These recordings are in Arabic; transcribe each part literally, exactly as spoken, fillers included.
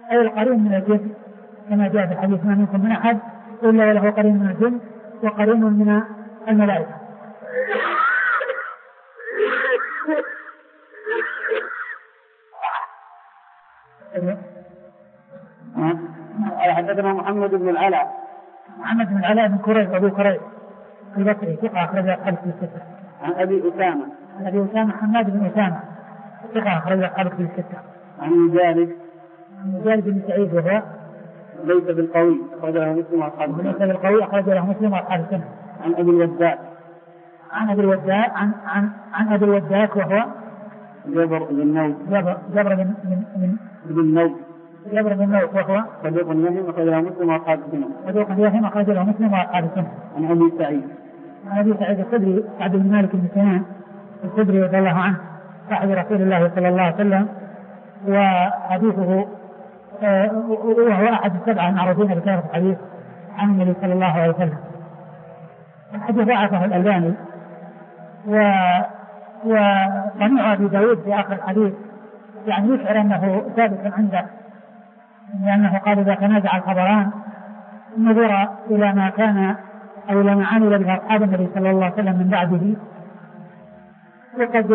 أي القرين من الجن، كما جاء في الحديث: ما منكم من أحد إلا وله قرين من الجن وقرين من الملائكة. حدثنا محمد بن العلاء محمد بن العلاء بن كريب أبو كريب البصري ثقة أخرج أصحاب الستة. عن أبي أسامة عن أبي أسامة حماد بن أسامة ثقة أخرج أصحاب الستة. عن مجالد عن مجالد بن سعيد وهو ليس بالقوي أخرج له مسلم وأصحاب السنة. ليس بالقوي أخرج له مسلم وأصحاب السنة. عن أبي الوداع عن أبي الوداع عن عن عن أبي الوداع وهو جبر بن نوف جبر جبر بن من بن نوف جبر بن نوف وهو صدوق يهم أخرج له مسلم وأصحاب السنة. صدوق يهم أخرج له مسلم وأصحاب السنة. عن أبي سعيد عن أبي سعيد الخدري سعد بن مالك بن سنان الخدري رضي الله عنه صاحب رسول الله صلى الله عليه وسلم، وحديثه وهو أحد السبعة المعروفين بكثرة الحديث عن النبي صلى الله عليه وسلم. الحديث ضعفه الألباني، وصنيع أبي داود في آخر الحديث يعني يشعر أنه ثابت عنده، لأنه قال: إذا تنازع الخبران نظر إلى ما كان أو إلى ما عمل به أصحاب النبي صلى الله عليه وسلم من بعده. وقد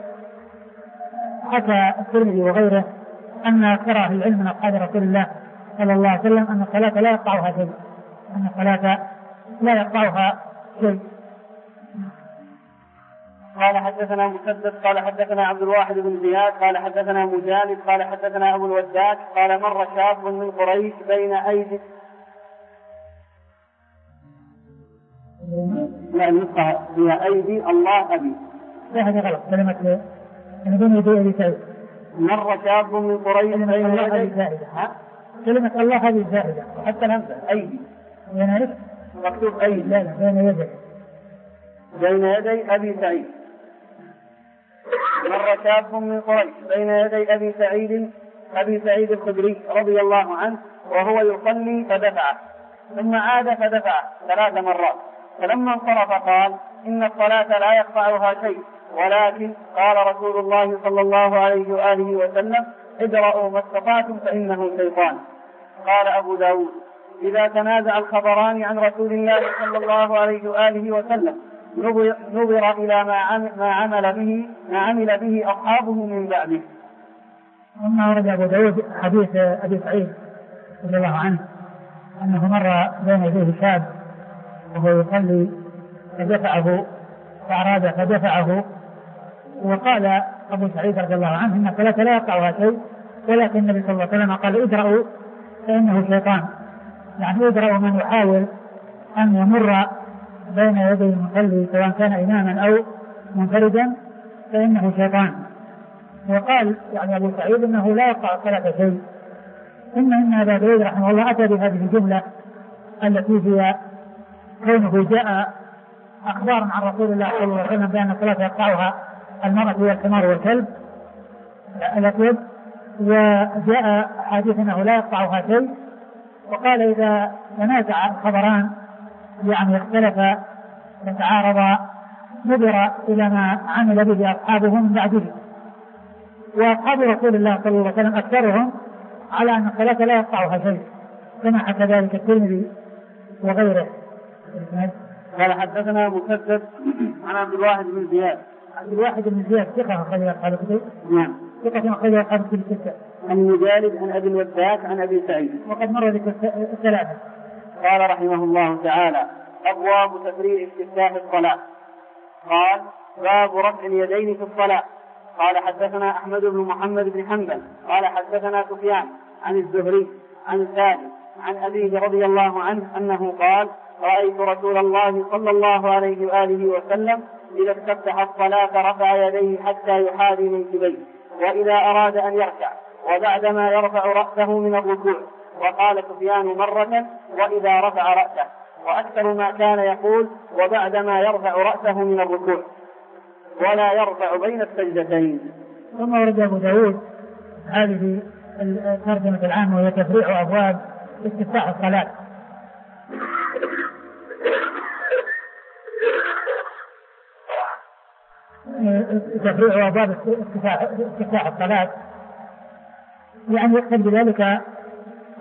حكى الترمذي وغيره أن أكثر أهل العلم من أصحاب رسول الله صلى الله عليه وسلم أن الصلاة لا يقطعها شيء أن الصلاة لا يقطعها شيء. قال حدثنا مسدد قال حدثنا عبد الواحد بن زياد قال حدثنا مجالد قال حدثنا أبو الوداع قال: مر شاب من قريش بين أيدي لا النسخة فيها أيدي الله أبي، هذه غلط، كلمة من بين يدي أبي سعيد. مر شاب من قريش بين يدي كلمة الله هذه زائدة، حتى الهمزة أيدي بين مكتوب أيدي لا لا بين يدي بين يدي أبي سعيد. مر شاب من قريش بين يدي أبي سعيد أبي سعيد الخدري رضي الله عنه وهو يصلي فدفعه، ثم عاد فدفعه ثلاث مرات، فلما انصرف قال: إن الصلاة لا يقطعها شيء، ولكن قال رسول الله صلى الله عليه وآله وسلم: ادرأوا ما استطعتم فإنه شيطان. قال أبو داود: إذا تنازع الخبران عن رسول الله صلى الله عليه وآله وسلم نظر إلى ما عمل به ما عمل به أصحابه من بعده. أما ورد أبو داود حديث أبي سعيد رضي الله عنه أنه مر بين يديه شاب وهو يصلي فدفعه فأراد فدفعه، وقال أبو سعيد رضي الله عنه: إن الصلاة لا يقطعها شيء، ولكن النبي صلى الله عليه وسلم قال: ادرأوا فإنه شيطان، يعني ادرأوا من يحاول أن يمر بين يدي المصلي سواء كان إماما أو منفردا فإنه شيطان. وقال يعني أبو سعيد إنه لا يقطع الصلاة شيء. ثم إن أبا داود رحمه الله أتى بهذه الجملة التي هي كونه جاء أخبار عن رسول الله صلى الله عليه وسلم بأن الصلاة يقطعها المرأة والحمار والكلب الأسود، وجاء حديث أنه لا يقطعها شيء، وقال: إذا تنازع الخبران يعني اختلف وتعارض نظر إلى ما عمل به أصحابه من بعده. وأصحاب رسول الله صلى الله عليه وسلم أكثرهم على أن الصلاة لا يقطعها شيء، كما حكى ذلك الترمذي وغيره. قال حدثنا مسدد عن عبد الواحد بن زياد عبد الواحد بن زياد ثقة أخرج أصحاب الكتب. نعم ثقة أخرج أصحاب الكتب الستة. عن مجالد عن أبي الوداع عن أبي سعيد. وقد مر ذكر الثلاثة. قال رحمه الله تعالى: أبواب تفريع استفتاح الصلاة. قال: باب رفع اليدين في الصلاة. قال حدثنا أحمد بن محمد بن حنبل قال حدثنا سفيان عن الزهري عن ثابت عن أبيه رضي الله عنه أنه قال: رأيت رسول الله صلى الله عليه وآله وسلم إذا استفتح الصلاة رفع يديه حتى يحاذي منكبيه، وإذا أراد أن يركع، وبعدما يرفع رأسه من الركوع. وقال سفيان مرة: وإذا رفع رأسه، وأكثر ما كان يقول: وبعدما يرفع رأسه من الركوع، ولا يرفع بين السجدتين. ثم ورد أبو داود هذه الترجمة العامة وهي تفريع أبواب استفتاح الصلاة. تفريع أبواب استفتاح الصلاة يعني يقصد بذلك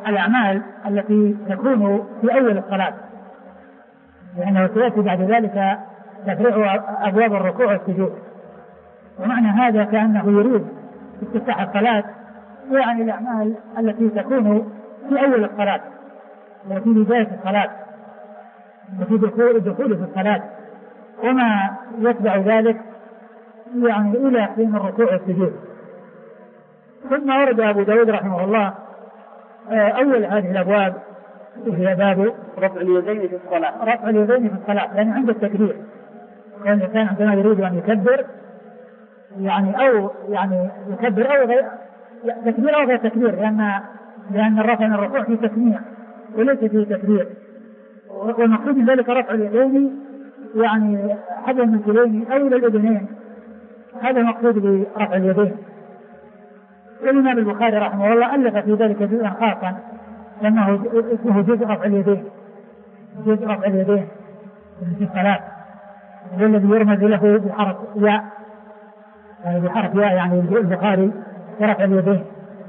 الأعمال التي تكون في أول الصلاة، لأنه سيأتي بعد ذلك تفريع أبواب الركوع والسجود. ومعنى هذا كأنه يريد استفتاح الصلاة، يعني الأعمال التي تكون في أول الصلاة وفي بداية الصلاة وفي دخول الدخول في الصلاة، وما يتبع ذلك يعني إلى حين الركوع والسجود. ثم ورد أبو داود رحمه الله أول هذه الأبواب وهي باب رفع اليدين في الصلاة. رفع اليدين في الصلاة يعني عند التكبير، لأن الإنسان عندما يريد أن يكبر يعني أو يعني يكبر أو غير تكبير أو غير تكبير، لأن لأن الرفع من الركوع في تسميع وليس في تكبير. والمقصود من ذلك رفع اليدين يعني حذو المنكبين أو إلى الأذنين، هذا المقصود برفع اليدين. والإمام البخاري رحمه الله ألف في ذلك جزءا خاصا لأنه اسمه جزء رفع اليدين، جزء رفع اليدين في الصلاة، والذي يرمز له بحرف ياء، يعني بحرف ياء يعني البخاري رفع اليدين.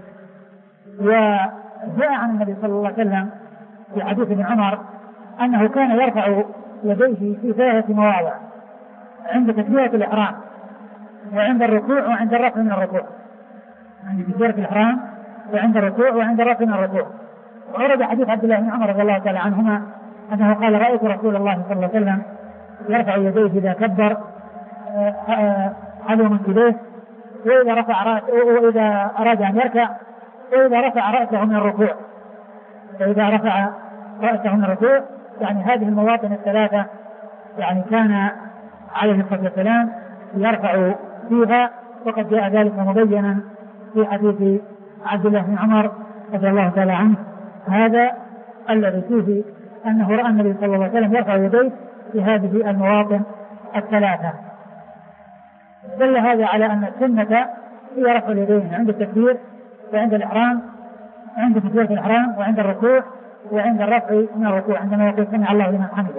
وجاء عن النبي صلى الله عليه وسلم في حديث ابن عمر أنه كان يرفع يديه في ثلاثة مواضع: عند تكبيرة الإحرام وعند الركوع وعند الرفع من الركوع، عند تكبيرة الإحرام وعند الركوع وعند الرفع من الركوع. ورد حديث عبد الله بن عمر رضي الله تعالى عنهما أنه قال: رأيت رسول الله صلى الله عليه وسلم يرفع يديه إذا كبر حذو منكبيه، وإذا رفع رأسه وإذا أراد أن يركع، وإذا رفع رأسه من الركوع، وإذا رفع رأسه من الركوع. يعني هذه المواطن الثلاثة يعني كان عليه الصلاة والسلام يرفع فيها، وقد جاء ذلك مبينا في حديث عبد الله بن عمر رضي الله تعالى عنه، هذا الذي فيه أنه رأى النبي صلى الله عليه وسلم يرفع يديه في هذه المواطن الثلاثة. دل هذا على أن السنة هي رفع اليدين عند التكبير وعند الإحرام، عند تكبيرة الإحرام وعند الركوع وعند الرفع من الركوع عندما يقول سمع الله لمن حمده.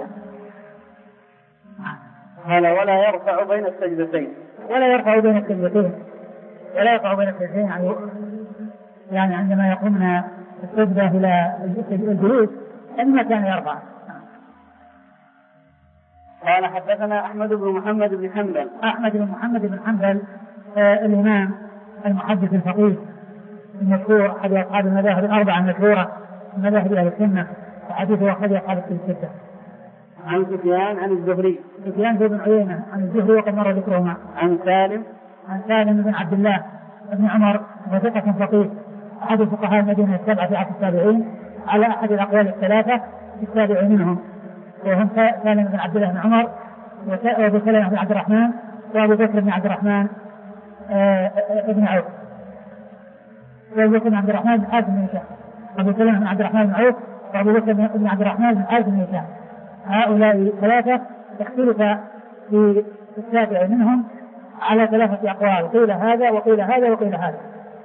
قال: ولا يرفع بين السجدتين. ولا يرفع بين السجدتين ولا يرفع بين السجدتين يعني, يعني عندما يقومنا السجدة إلى الجلوس إنما كان يرفع. قال: حدثنا أحمد بن محمد بن حنبل. أحمد بن محمد بن حنبل آه الإمام المحدث الفقيه المشهور أحد أصحاب المذاهب الأربعة المشهورة من مذاهب أهل السنة، وحديثه أخرج أصحاب الستة. عن سفيان عن الزهري. سفيان بن عيينة عن الزهري وقد مر ذكرهما. عن سالم عن سالم بن عبد الله بن عمر وثقة فقيه أحد فقهاء المدينة السبعة في عهد التابعين على أحد الأقوال الثلاثة السابع منهم، وهم سالم بن عبد الله بن عمر وأبو سلمة بن عبد الرحمن وأبو بكر بن عبد الرحمن ابن عوف وأبو بكر بن عبد الرحمن بن حازم بن هشام أبو سلمة بن عبد الرحمن بن عوف وأبو بكر بن عبد الرحمن بن حازم بن هشام. هؤلاء ثلاثة اختلف في السابع منهم على ثلاثة أقوال، قيل هذا وقيل هذا وقيل هذا.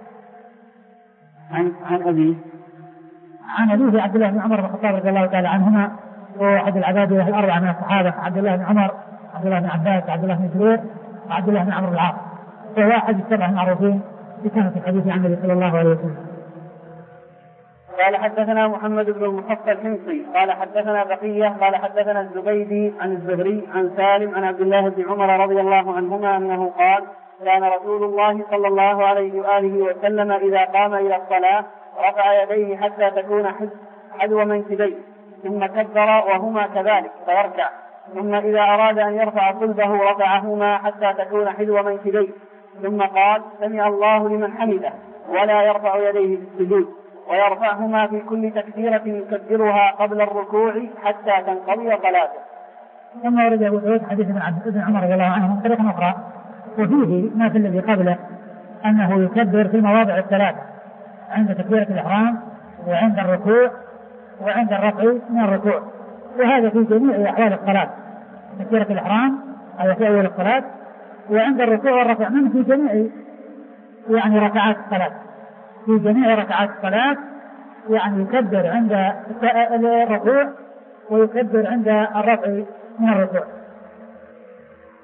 عن عن أبي عن أبيه عبد الله بن عمر بن الخطاب رضي الله تعالى عنهما، وأحد العبادلة الأربعة من الصحابة عبد الله بن عمر عبد الله بن عباس عبد الله بن زبير وعبد الله بن عمرو بن العاص، وهو أحد السبع المعروفين بسنة الحديث عن النبي صلى الله عليه وسلم. قال: حدثنا محمد بن المحصى الحمصي قال حدثنا بقية قال حدثنا الزبيدي عن الزهري عن سالم عن عبد الله بن عمر رضي الله عنهما أنه قال: كان رسول الله صلى الله عليه وآله وسلم إذا قام إلى الصلاة رفع يديه حتى تكون حذو منكبيه، ثم كبر وهما كذلك فيركع، ثم إذا أراد أن يرفع صلبه رفعهما حتى تكون حذو منكبيه، ثم قال: سمع الله لمن حمده، ولا يرفع يديه في السجود، ويرفعهما في كل تكبيرة يكبرها قبل الركوع حتى تنقضي صلاته. ثم ورد أبو داود حديث ابن عمر رضي الله عنه بطريقة أخرى، وفيه ما في الذي قبله أنه يكبر في المواضع الثلاثة: عند تكبيرة الإحرام وعند الركوع وعند الرفع من الركوع، وهذا في جميع أحوال الصلاة. تكبيرة الإحرام هذا في أول الصلاة، وعند الركوع والرفع منه في جميع يعني ركعات الصلاة، في جميع ركعات الصلاة يعني يكبر عند الركوع ويكبر عند الرفع من الركوع.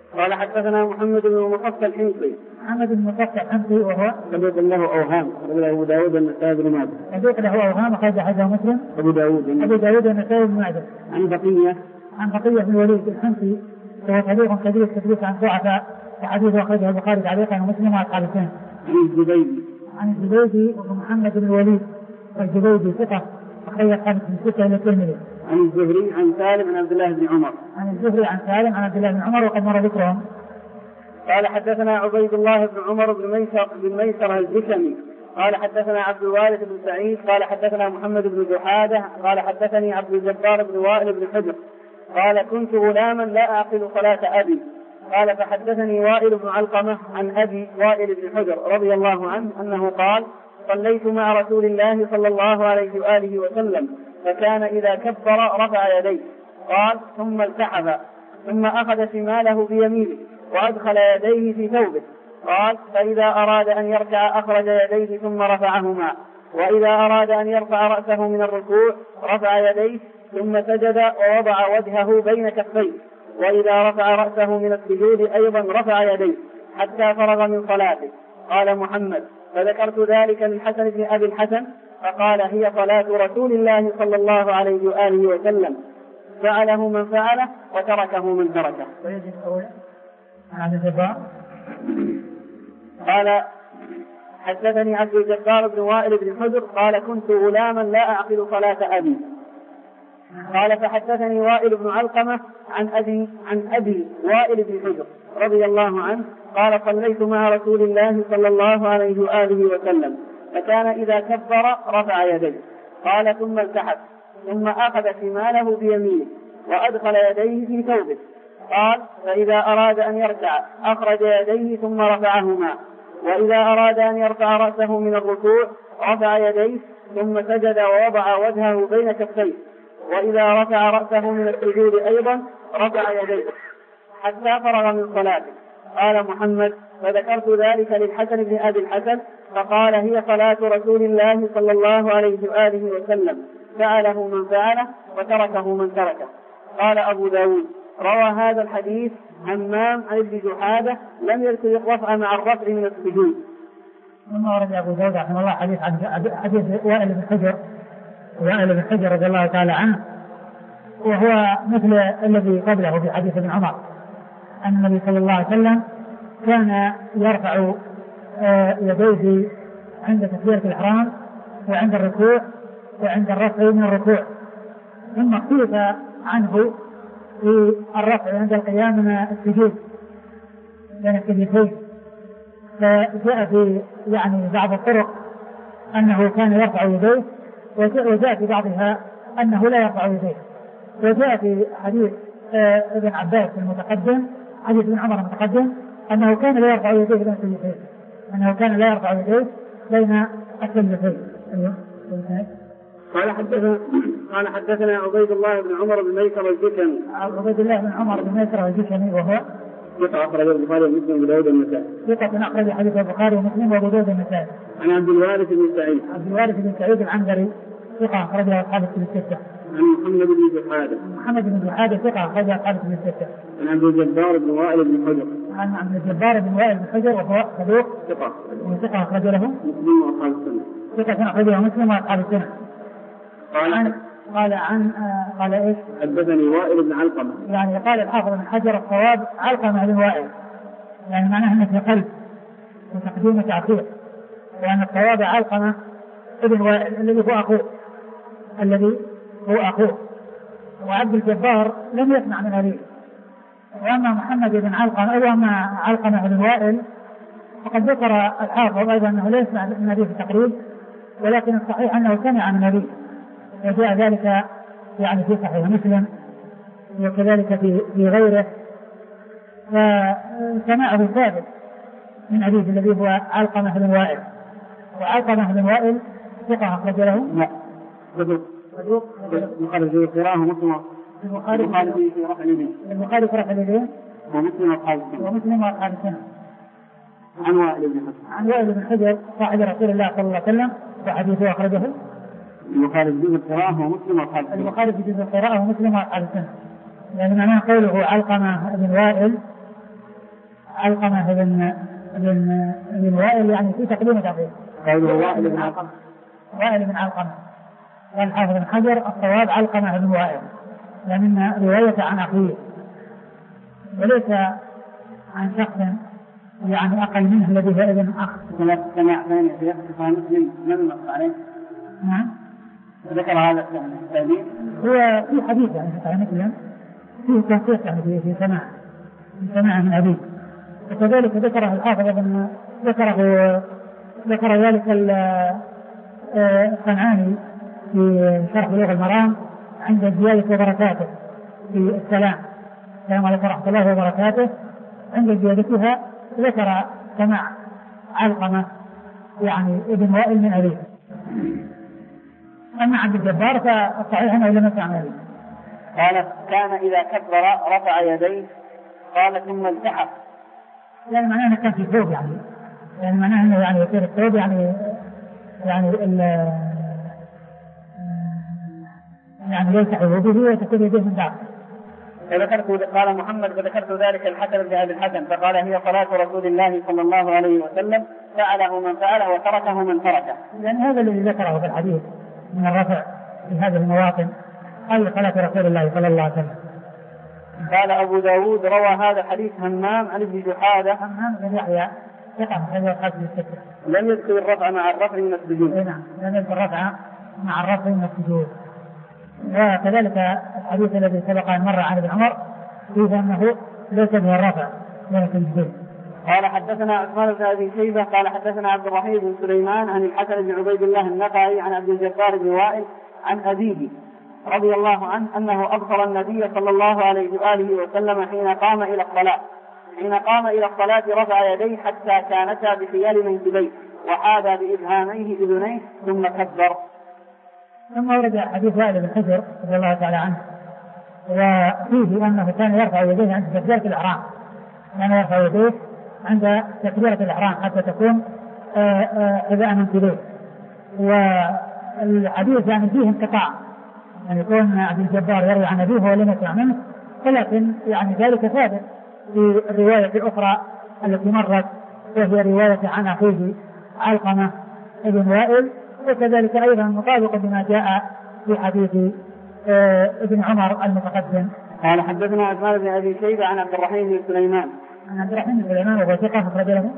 قال حدثنا محمد بن المصفى الحمصي. محمد بن المصفى الحمصي وهو صدوق له أوهام، أخرجه أبو داود والنسائي بن ماجه. صدوق له أوهام، أخرج حديثه مسلم. أبو داود أبو داود والنسائي بن ماجه. عن بقية عن بقية بن الوليد الحمصي وهو صدوق كبير التدليس عن ضعفاء، وحديثه أخرجه البخاري تعليقا ومسلم وأصحاب السنن. عن الزبيدي عن الزبيدي ومحمد بن الوليد الزبيدي ثقة، أخرج أصحاب الستة إلى الترمذي. عن الزهري عن سالم عن عبد الله بن عمر. عن الزهري عن سالم عن عبد الله بن عمر وقد مر ذكرهم. قال حدثنا عبيد الله بن عمر بن ميسر بن ميسر الجشمي قال حدثنا عبد الوارث بن سعيد قال حدثنا محمد بن جحادة قال حدثني عبد الجبار بن وائل بن حجر قال كنت غلاما لا أعقل صلاة أبي. قال فحدثني وائل بن علقمة عن أبي وائل بن حجر رضي الله عنه أنه قال صليت مع رسول الله صلى الله عليه وآله وسلم فكان إذا كبر رفع يديه قال ثم التحف ثم أخذ شماله بيمينه وأدخل يديه في ثوبه قال فإذا أراد أن يركع أخرج يديه ثم رفعهما وإذا أراد أن يرفع رأسه من الركوع رفع يديه ثم سجد ووضع وجهه بين كفيه وإذا رفع رأسه من السجود أيضا رفع يديه حتى فرغ من صلاته. قال محمد فذكرت ذلك للحسن بن أبي الحسن فقال هي صلاة رسول الله صلى الله عليه وآله وسلم فعله من فعله وتركه من تركه. قال حدثني عبد الجبار بن وائل بن حجر قال كنت غلاما لا أعقل صلاة أبي. قال فحدثني وائل بن علقمة عن أبي عن أبي وائل بن حجر رضي الله عنه قال صليت مع رسول الله صلى الله عليه وآله وسلم فكان إذا كبر رفع يديه قال ثم التحف ثم أخذ شماله بيمينه وأدخل يديه في ثوبه قال فإذا أراد أن يركع أخرج يديه ثم رفعهما وإذا أراد أن يرفع رأسه من الركوع رفع يديه ثم سجد ووضع وجهه بين كفيه وإذا رفع رأسه من السجود أيضا رفع يديه حتى فرغ من صلاته. قال محمد فذكرت ذلك للحسن بن أبي الحسن فقال هي صلاة رسول الله صلى الله عليه وآله وسلم فعله من فعله وتركه من تركه. قال أبو داود روى هذا الحديث همام عن ابن جحادة لم يذكر الرفع مع الرفع من السجود. ثم ورد أبو داود رحمه الله حديث عن حديث وائل بن حجر وائل بن حجر رضي الله تعالى عنه وهو مثل الذي قبله في حديث ابن عمر أن النبي صلى الله عليه وسلم كان يرفع يديه عند تكبيرة الإحرام وعند الركوع وعند الرفع من الركوع ثم اختلف عنه في الرفع عند القيام من السجود بين السجدتين فجاء في يعني بعض الطرق أنه كان يرفع يديه وجاء في بعضها أنه لا يرفع يديه وجاء في حديث ابن عباس المتقدم حديث ابن عمر المتقدم أنه كان لا يرفع يديه بين السجدتين أنه كان لا يرفع يديه بين السجدتين. قال حدثنا قال حدثنا عبيد الله بن عمر بن ميسر الجشمي. عبيد الله بن عمر بن ميسر الجشمي وهو ثقة أخرج البخاري ومسلم وأبو داود والنسائي. ثقة أخرج حديث البخاري ومسلم وأبو داود والنسائي. عن عبد الوارث بن سعيد. عبد الوارث بن سعيد العنبري ثقة أخرج أصحاب الكتب الستة. عن محمد بن جحادة. محمد بن جحادة ثقة أخرج أصحاب الكتب الستة. عن عبد الجبار بن وائل بن حجر. عن عبد الجبار بن وائل بن حجر وهو صدوق ثقة. ثقة أخرج له مسلم وأصحاب السنة. ثقة أخرج له مسلم وأصحاب السنة. قال عن قال عن آه قال ايش؟ حدثني وائل بن علقمة. يعني قال الحافظ بن حجر الصواب علقمة بن وائل يعني معناه انه في قلب وتقديم تأخير وأن الصواب علقمة ابن وائل الذي هو أخوه الذي هو أخوه وعبد الجبار لم يسمع من أبيه. وأما محمد بن علقمة أو أما علقمة بن وائل فقد ذكر الحافظ أيضا أنه لا يسمع من أبيه في التقريب ولكن الصحيح أنه سمع من أبيه وجاء ذلك يعني في صحيح مسلم وكذلك في في غيره فسمعه ثابت من أبيه الذي هو علقمة بن وائل وعلقمة بن وائل ثقة أخرج له لا صدوق صدوق البخاري في قراءة مسلم البخاري في رفع اليدين البخاري في رفع اليدين ومسلم وأصحاب السنة ومسلم وأصحاب السنة. عن وائل بن حجر عن وائل بن حجر صاحب رسول الله صلى الله عليه وسلم وحديثه أخرجه البخاري في جزء القراءة ومسلم وأصحاب السنة. البخاري في جزء القراءة ومسلم وأصحاب السنة يعني معناه قوله علقمة بن وائل علقمة بن بن بن وائل يعني في تقديم تقديم. قوله وائل بن علقمة. وائل بن علقمة. قال حافظ بن حجر الصواب علقمة بن وائل لأن رواية عن أخيه وليس عن شخص يعني أقل منه الذي هو ابن أخ. ثلاث سماع ثانية في اختصار مسلم من نص عليه. نعم. ذكر هذا التعليل. هو في حديث يعني في صحيح مسلم فيه تنسيق يعني في في سماع في سماع من أبيه وكذلك ذكره الحافظ ابن ذكره ذكر ذلك الصنعاني في شرح بلوغ المرام عند زيادة وبركاته في السلام كما ذكر رحمة الله وبركاته عند زيادتها ذكر سماع علقمة يعني ابن وائل من أبيه. أما عبد الجبار فالصحيح أنه لم يسمع من أبيه. قال كان إذا كبر رفع يديه قال ثم التحف. يعني معناه أنه كان في ثوب يعني يعني معناه أنه يعني يصير الثوب يعني يعني ال يعني يلتحف به وتكون يديه من داخل. فذكرت قال محمد فذكرت ذلك الحسن بن أبي الحسن فقال هي صلاة رسول الله صلى الله عليه وسلم فعله من فعله وتركه من تركه. لأن هذا الذي ذكره في الحديث من الرفع في هذه المواطن أي صلاة رسول الله صلى الله عليه وسلم. قال أبو داود روى هذا حديث همام عن ابن جحادة. همام بن يحيى ثقة من الحديث الستة. لم يذكر الرفع مع الرفع من السجود. نعم لم يذكر الرفع مع الرفع من السجود. وكذلك الحديث الذي سبق أن مر عن ابن عمر فيه أنه ليس به الرفع من السجود. قال حدثنا عثمان بن أبي شيبة قال حدثنا عبد الرحيم بن سليمان عن الحسن بن عبيد الله النقعي عن عبد الجبار بن وائل عن أبيه رضي الله عنه أنه أبصر النبي صلى الله عليه وآله وسلم حين قام إلى الصلاة حين قام إلى الصلاة رفع يديه حتى كانتا بحيال منكبيه وحاذا بإبهاميه أذنيه ثم كبر. ثم ورد حديث وائل بن حجر رضي الله تعالى عنه وفيه أنه كان يرفع يديه عند تكبيرة الإحرام كان يرفع يديه عند تكبيرة الإحرام حتى تكون حذاء منكبيه. والحديث يعني فيه انقطاع يعني يكون عبد الجبار يروي عن أبيه ولم يسمع منه ولكن يعني ذلك ثابت في الرواية الأخرى التي مرت وهي رواية عن أخيه علقمة ابن وائل وكذلك أيضا مطابق بما جاء في حديث ابن عمر المتقدم. قال حدثنا عثمان بن أبي شيبة عن عبد الرحيم بن سليمان عن عبد الرحيم بن سليمان وهو ثقة أخرج له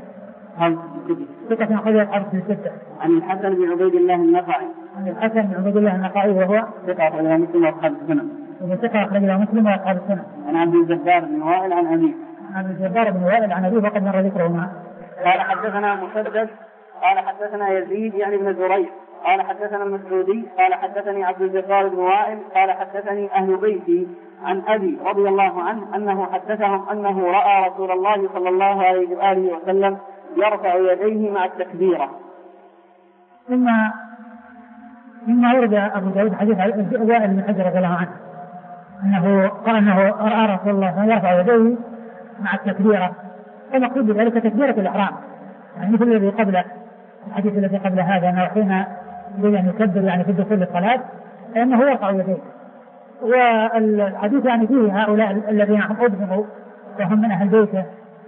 ثقة أخرج أصحاب الستة. عن الحسن بن عبيد الله النقعي عن الحسن بن عبيد الله النقعي وهو ثقة أخرج له مسلم وأصحاب السنن وهو ثقة أخرج له مسلم وأصحاب السنن. عن عبد الجبار بن وائل عن أبيه عن عبد الجبار بن وائل عن أبيه وقد مر ذكرهما. قال حدثنا مسدد قال حدثنا يزيد يعني بن زريع قال حدثنا المسعودي قال حدثني عبد الجبار بن وائل قال حدثني أهل بيتي عن أبي رضي الله عنه أنه حدثهم أنه رأى رسول الله صلى الله عليه وآله وسلم يرفع يديه مع التكبيرة. ثم ثم ورد أبو داود حديث وائل بن حجر رضي الله عنه أنه قال أنه رأى رسول الله يرفع يديه مع التكبيرة ومقصود بذلك تكبيرة الإحرام يعني مثل الذي قبله الحديث الذي قبل هذا أنه حين يريد أن يكبر يعني في الدخول للصلاة فإنه يرفع يديه. والحديث يعني فيه هؤلاء الذين هم أبهموا وهم من أهل بيته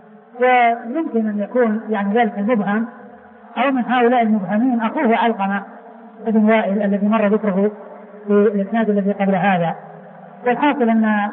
ويمكن أن يكون يعني ذلك المبهم أو من هؤلاء المبهمين أخوه علقمة ابن وائل الذي مر ذكره في الإسناد الذي قبل هذا. والحاصل أن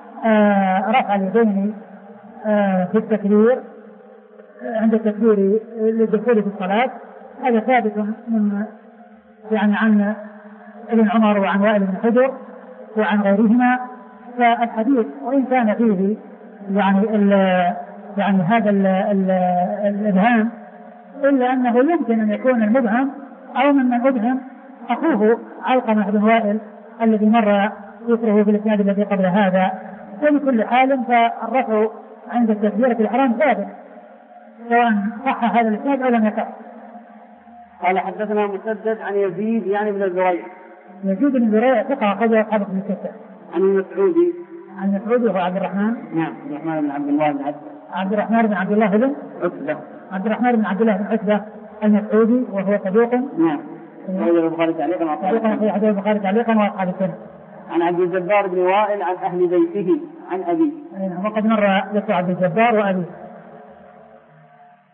رفع اليدين في التكبير عند التكبير للدخول في الصلاة هذا ثابت من يعني عن ابن عمر وعن وائل بن حجر وعن غيرهما. فالحديث وإن كان فيه يعني ال يعني هذا الإبهام إلا أنه يمكن أن يكون المبهم أو من من أبهم أخوه علقمة بن وائل الذي مر ذكره في الإسناد الذي قبل هذا. وبكل حال فالرفع عند تكبيرة الإحرام ثابت سواء صح هذا الإسناد أو لم يصح. قال حدثنا مسدد عن يزيد يعني بن زريع يزيد بن زريع ثقة أخرجه أصحاب الكتب الستة. عن المسعودي عن المسعودي وهو عبد الرحمن نعم عبد الرحمن بن عبد الله بن عتبة عبد الرحمن بن عبد الله بن عتبة عبد الرحمن بن عبد الله بن عتبة المسعودي وهو صدوق نعم أخرج البخاري تعليقا وأصحاب البخاري تعليقا وأصحاب السنة. عن عبد الجبار بن وائل عن أهل بيته عن أبيه وقد مر ذكر عبد الجبار وأبيه.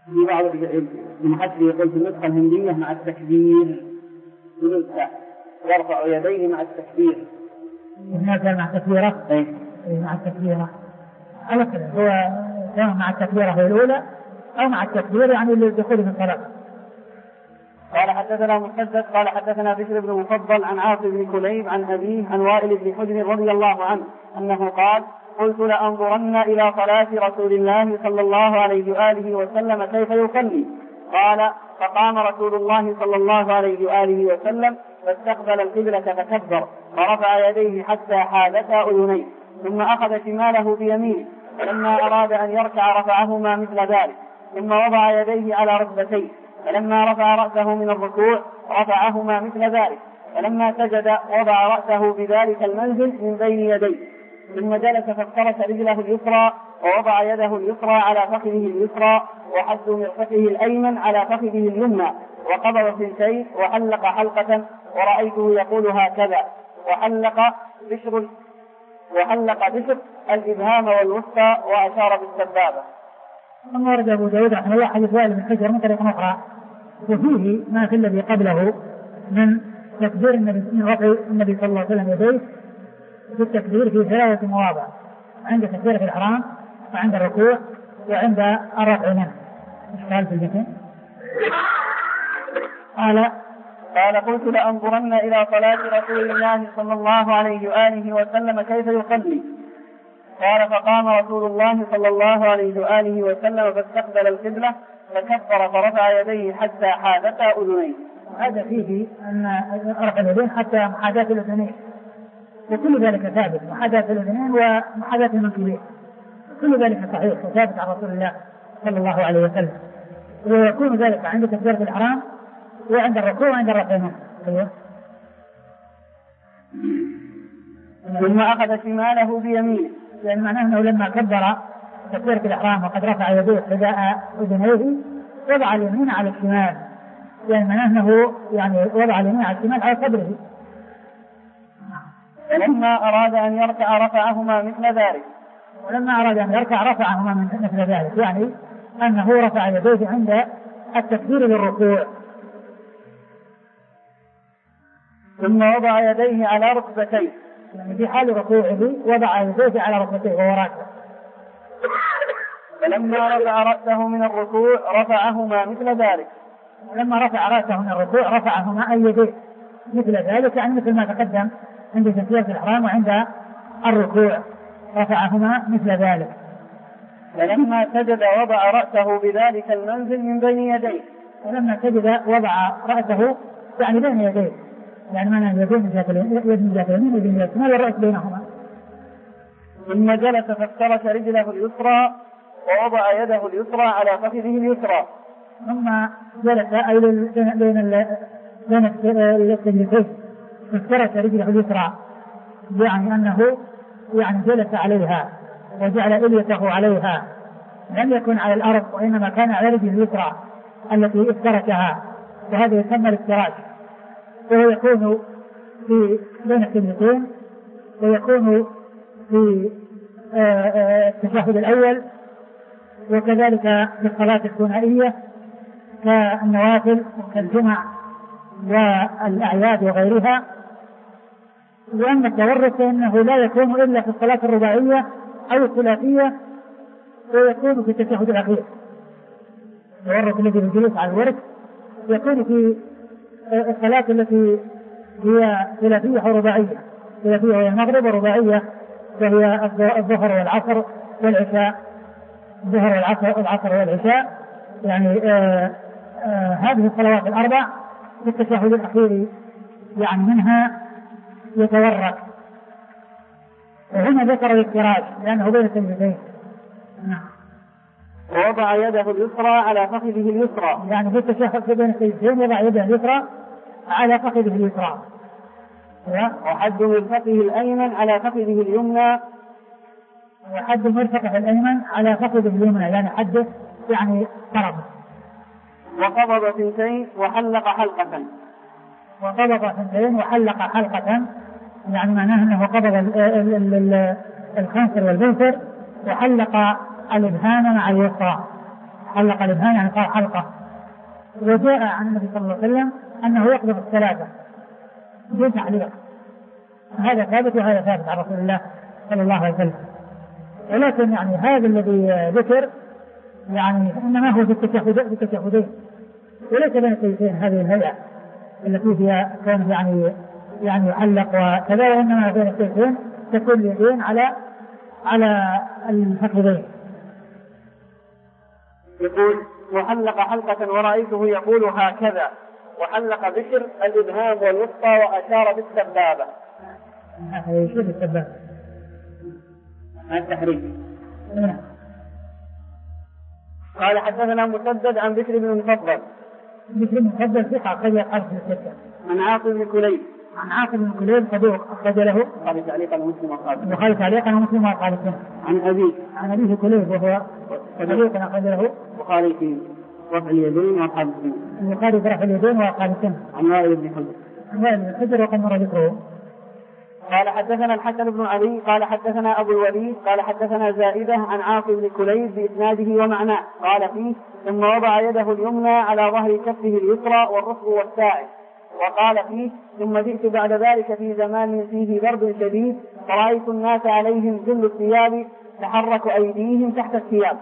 في بعض المحدثين يقول في النسخة الهندية مع التكبير بنسخة يرفع يديه مع التكبير. هناك مع التكبيرة؟ أي مع التكبيرة. على كذا هو سواء مع التكبيرة هي الأولى أو مع التكبير يعني للدخول في الصلاة. قال حدثنا مسدد قال حدثنا بشر بن مفضل عن عاصم بن كليب عن أبيه عن وائل بن حجر رضي الله عنه أنه قال قلت لأنظرن إلى صلاة رسول الله صلى الله عليه وآله وسلم كيف يصلي. قال فقام رسول الله صلى الله عليه وآله وسلم فاستقبل القبلة فكبر فرفع يديه حتى حاذتا أذنيه ثم أخذ شماله بيمينه فلما أراد أن يركع رفعهما مثل ذلك ثم وضع يديه على ركبتيه فلما رفع رأسه من الركوع رفعهما مثل ذلك فلما سجد وضع رأسه بذلك المنزل من بين يديه ثم جلس فافترش رجله اليسرى ووضع يده اليسرى على فخذه اليسرى وحد مرفقه الأيمن على فخذه اليمنى وقبض ثنتين وحلق حلقة ورأيته يقول هكذا وحلق بشر وحلق بشر الإبهام والوسطى وأشار بالسبابة. ثم ورد أبو داود رحمه الله حديث وائل بن حجر من طريق أخرى وفيه ما في الذي قبله من تكبير النبي من رفع النبي صلى الله عليه وسلم يديه في التكبير في ثلاثة مواضع عند تكبيرة الإحرام وعند الركوع وعند الرفع منه. إشكال في الجسم. قال قال قلت لأنظرن إلى صلاة رسول الله صلى الله عليه وآله وسلم كيف يصلي. قال فقام رسول الله صلى الله عليه وآله وسلم فاستقبل القبلة فكبر فرفع يديه حتى حاذتا أذنيه. هذا فيه أن رفع اليدين حتى محاذاة الأذنين وكل ذلك ثابت محاذاة الأذنين ومحاذاة المنكبين كل ذلك صحيح وثابت عن رسول الله صلى الله عليه وسلم ويكون ذلك عند تكبيرة الإحرام وعند الركوع وعند الرفع منه. ثم أخذ شماله بيمينه يعني معناه أنه لما كبر تكبيرة الإحرام وقد رفع يديه حذاء أذنيه وضع اليمين على الشمال يعني معناه أنه يعني وضع اليمين على الشمال على صدره ولما أراد أن يركع رفعهما مثل ذلك ولما أراد أن يركع رفعهما مثل ذلك يعني أنه رفع يديه عند التكبير للركوع ثم وضع يديه على ركبتيه يعني في حال ركوعه وضع يديه على ركبتيه وهو راكع فلما رفع رأسه من الركوع رفعهما مثل ذلك ولما رفع رأسه من الركوع رفعهما أي يديه مثل ذلك يعني مثل ما تقدم عند تكبيرة الإحرام وعند الركوع رفعهما مثل ذلك. فلما سجد وضع رأسه بذلك المنزل من بين يديه ولما سجد وضع رأسه يعني بين يديه يعني معنى يدين من جهة اليمين ويد من جهة الشمال والرأس بينهما. ثم جلس فافترش رجله اليسرى ووضع يده اليسرى على فخذه اليسرى ثم جلس أي بين بين السجدتين فافترش رجله اليسرى يعني أنه يعني جلس عليها وجعل إليته عليها لم يكن على الأرض وإنما كان على رجله اليسرى التي افترشها وهذا يسمى الافتراش وهو يكون في بين السجدتين ويكون في التشهد الأول وكذلك في الصلاة الثنائية كالنوافل وكالجمع والأعياد وغيرها. وأما التورك فإنه لا يكون إلا في الصلاة الرباعية أو الثلاثية ويكون في التشهد الأخير. التورك الذي بالجلوس على الورك يكون في الصلاة التي هي ثلاثية أو رباعية. ثلاثية وهي المغرب ورباعية وهي الظهر والعصر والعشاء. الظهر والعصر العصر والعشاء يعني آآ آآ هذه الصلوات الأربع في التشهد الأخير يعني منها يتورك. وهنا ذكر الافتراش لأنه بين السجدتين. نعم. ووضع يده اليسرى على فخذه اليسرى يعني في التشهد بين السجدتين يضع يده اليسرى على فخذه اليسرى وحد مرفقه الأيمن على فخذه اليمنى وحد مرفقه الأيمن على فخذه اليمنى يعني حده يعني طرفه. وقبض ثنتين وحلق حلقة وقبض ثنتين وحلق حلقة يعني معناه أنه قبض الخنصر والبنصر وحلق الإبهام مع اليسرى حلق الإبهام يعني قال حلقة. وجاء عن النبي صلى الله عليه وسلم أنه يقبض الثلاثة بدون تعليق، هذا ثابت وهذا ثابت عن رسول الله صلى الله عليه وسلم. ولكن يعني هذا الذي ذكر يعني إنما هو في التشهدين وليس بين السيدين هذه الهيئة التي فيها كان يعني يعني يعلق وكذا، وإنما بين السيدين تكون اليدين على على الفخذين. يقول وحلق حلقة ورأيته يقول هكذا، وحلق بشر الإبهام والوسطى وأشار بالسبابة. هذا يشير بالسبابة التحريم. قال حدثنا مسدد عن بشر بن المفضل. بشر بن المفضل ثقة أخرج أصحاب الستة. عن عاصم بن كليب. عن عاصم بن كليب صدوق أخرج له قال تعليقا مسلم وقال وقال تعليقا مسلم وقال عن أبيه عن أبيه كليب وهو صدوق أخرج له وقال في رفع اليدين وقال السن. وقال في رفع اليدين وقال السن. عن وائل بن حجر. عن وائل بن حجر وقد مر ذكره. قال حدثنا الحسن بن علي قال حدثنا أبو الوليد قال حدثنا زائدة عن عاصم بن كليب بإسناده ومعناه قال فيه ثم وضع يده اليمنى على ظهر كفه اليسرى والرفق والساعد، وقال فيه ثم جئت بعد ذلك في زمان فيه برد شديد فرأيت الناس عليهم ذل الثياب تحرك أيديهم تحت الثياب.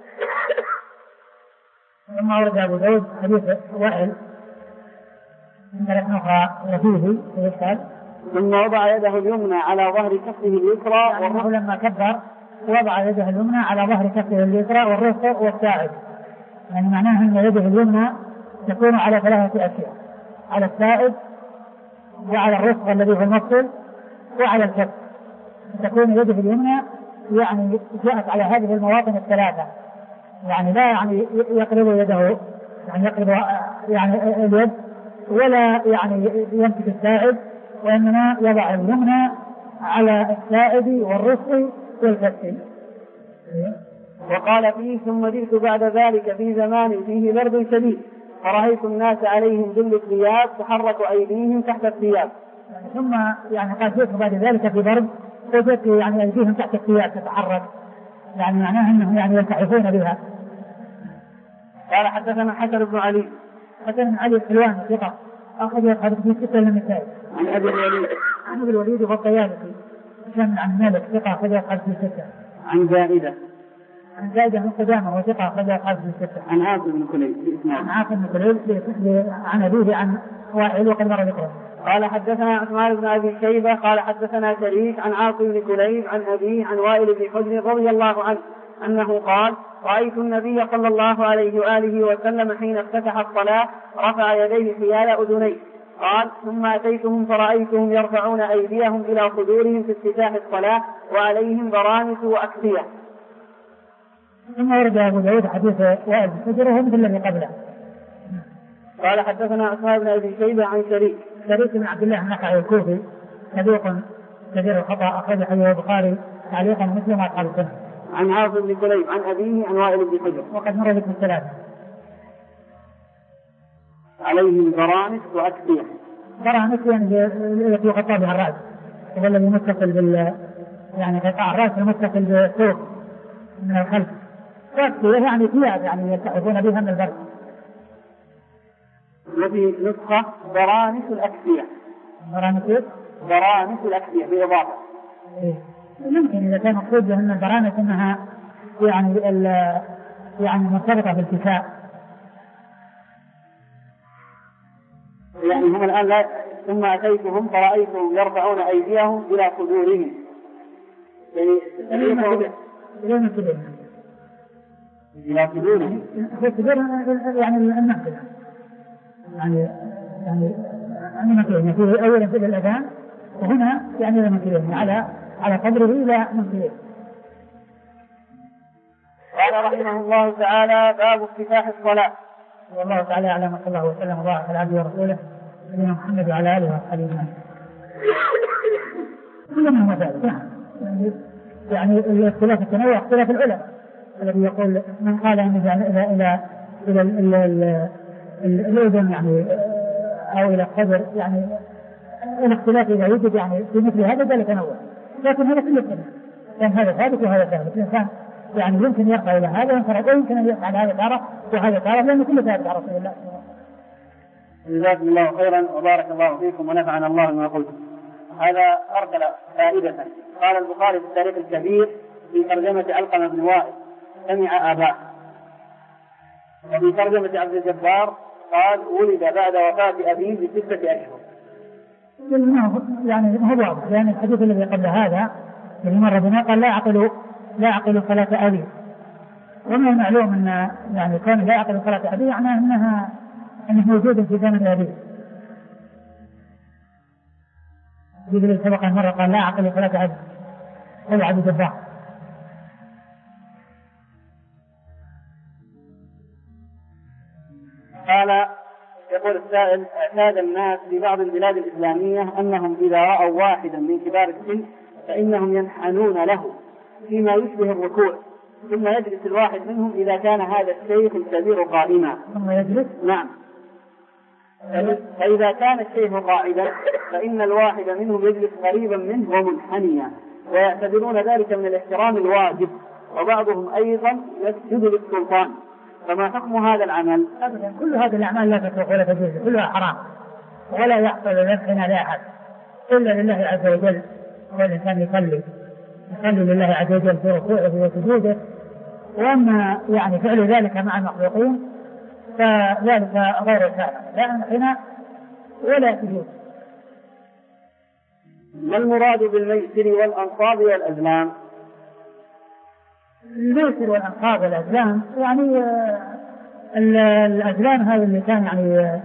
ثم ورد أبو داود حديث وائل من ثلاث أخرى وفيه ويسأل ثم وضع يده اليمنى على ظهر كفه اليسرى والرفق لما كبر وضع يده اليمنى على ظهر كفه اليسرى والرفق والساعد، يعني معناه أن يده اليمنى تكون على ثلاثة أشياء، على الساعد وعلى الرفق الذي هو المفصل وعلى الكف. تكون يده اليمنى يعني جاءت على هذه المواطن الثلاثة، يعني لا يعني يقلب يده يعني يقلب يعني اليد ولا يعني يمسك الساعد، وإنما يضع اليمنى على الساعد والرفق والكف. وقال فيه ثم جئت بعد ذلك في زمان فيه برد شديد فرأيت الناس عليهم ذل الثياب تحرك أيديهم تحت الثياب. ثم يعني قال جئت بعد ذلك في برد وجدت يعني أيديهم تحت الثياب تتحرك، يعني معناه أنهم يعني يلتحفون بها. قال حدثنا حسن بن علي. حسن بن علي الحلواني ثقة أخرج حديث في ستة للنسائي. عن أبي الوليد. عن أبي الوليد والطيالسي كان عن مالك ثقة أخرج حديث في ستة. عن زائدة. عن زائدة بن قدامة وثقة أخرج حديث في ستة. عن عاصم بن كليب. عن عاصم بن كليب عن أبيه عن وائل وقد مر ذكره. قال حدثنا عثمان بن أبي شيبة قال حدثنا شريك عن عاصم بن كليب عن أبيه عن وائل بن حجر رضي الله عنه أنه قال رأيت النبي صلى الله عليه وآله وسلم حين افتتح الصلاة رفع يديه حيال أذنيه. قال ثم أتيتهم فرأيتهم يرفعون أيديهم إلى صدورهم في افتتاح الصلاة وعليهم برامس وأكسية. ثم ورد أبو داود حديث وائل بن حجر وهو مثل الذي قبله. قال حدثنا عثمان بن أبي شيبة عن شريك شريك بن عبد الله النخعي الكوفي صدوق كثير الخطأ أخرج حديث البخاري تعليقا مثل ما قال السنة. عن عاصم بن كليب عن أبيه عن وائل بن حجر وقد مر ذكر الثلاثة. عليهم برامس وأكسية. برامس يعني التي يغطى بها الرأس هو الذي متصل بال يعني قطاع الرأس المتصل بالسوق من الخلف، وأكسية يعني ثياب يعني يلتحفون بها من البرد. وفي نسخة برامس الأكسية. برامس برامس الأكسية بإضافة. إيه. ممكن إذا كان مقصود بأن البرامس أنها يعني يعني مرتبطة بالكساء، يعني هم الآن لا ثم أتيتهم فرأيتهم يرفعون أيديهم إلى صدورهم يعني إلى صدورهم إلى صدورهم في صدورهم يعني النفس يعني يعني يعني مكين فيه أولا في الأذان وهنا يعني المكين على على قدره إلى منكرين. قال رحمه الله تعالى باب افتتاح الصلاة. والله تعالى أعلم وصلى الله وسلم وبارك على عبده ورسوله نبينا محمد وعلى آله وصحبه أجمعين. كلهم مسائل يعني يعني الاختلاف التنوع اختلاف العلماء الذي يقول من قال أن إلى إلى إلى إلى الأذن يعني أو إلى الصدر يعني الاختلاف إذا يوجد يعني في مثل هذا ذلك تنوع، لكن هذا كله كله كان هذا ثابت وهذا ثابت. الإنسان يعني يمكن يرفع إلى هذا وينفرد، ويمكن أن يفعل هذا تارة وهذا تارة، لأن كل ذلك على رسول الله. جزاكم الله خيرا وبارك الله فيكم ونفعنا الله بما قلتم. هذا أرسل فائدة. قال البخاري في التاريخ الكبير في ترجمة علقمة بن وائل سمع آباء، وفي ترجمة عبد الجبار قال ولد بعد وفاة أبيه بستة أشهر. يعني هو واضح، لأن الحديث الذي قبل هذا اللي مر بنا قال لا يعقل لا يعقل صلاة أبيه، ومن المعلوم أن يعني كون لا يعقل صلاة أبيه يعني أنها أنه موجودة في زمن أبيه. يقول سبق مرة قال لا يعقل صلاة أبيه هو عبد الجبار. قال يقول السائل اعتاد الناس في بعض البلاد الإسلامية أنهم إذا رأوا واحدا من كبار السن فإنهم ينحنون له فيما يشبه الركوع، ثم يجلس الواحد منهم إذا كان هذا الشيخ الكبير قائما. ثم يجلس؟ نعم. فإذا كان الشيخ قاعدا فإن الواحد منهم يجلس قريبا منه ومنحنيا، ويعتبرون ذلك من الاحترام الواجب، وبعضهم أيضا يسجد للسلطان. فما حكم هذا العمل؟ أبدا، كل هذه الأعمال لا تصلح ولا تجوز، كلها حرام ولا يحصل نفعنا لأحد إلا لله عز وجل. والإنسان يصلي يصلي لله عز وجل في ركوعه وسجوده، وأما يعني فعل ذلك مع المخلوقين فذلك غير شرع، لا ينحنى ولا يجوز. ما المراد بالميسر والأنصاب والأزلام؟ الميسر والأنصاب والأزلام يعني الأزلام هذا اللي كان يعني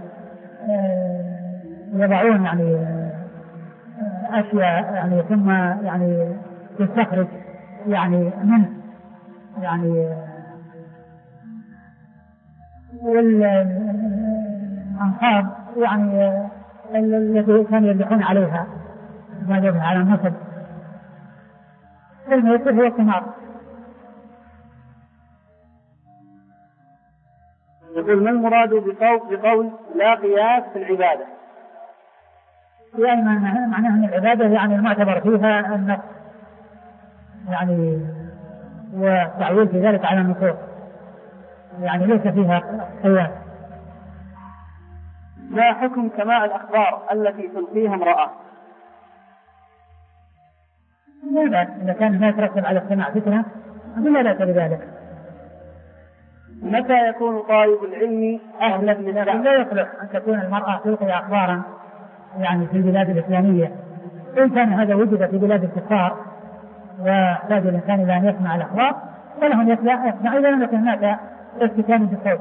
يضعون يعني أشياء يعني ثم يعني تستخرج يعني منه يعني، والأنصاب يعني التي كانوا يذبحون عليها ما يذبح على النصب. الميسر هو الثمار. يقول ما المراد بقول لا قياس في العبادة؟ يعني معناه أن العبادة يعني المعتبر فيها النص يعني، والتعويل في ذلك على النصوص يعني ليس فيها قياس. ما حكم سماع الأخبار التي تلقيها امرأة؟ لا بأس إذا كان ما يترتب على السماع فتنة فلا بأس بذلك. متى يكون طالب العلم أهلا للدعوة؟ لا يصلح أن تكون المرأة تلقي أخبارا يعني في البلاد الإسلامية، إن كان هذا وجد في بلاد الكفار ويحتاج الإنسان إلى أن يسمع الأخبار فله أن يسمع إذا لم يكن هناك استكان بالصوت.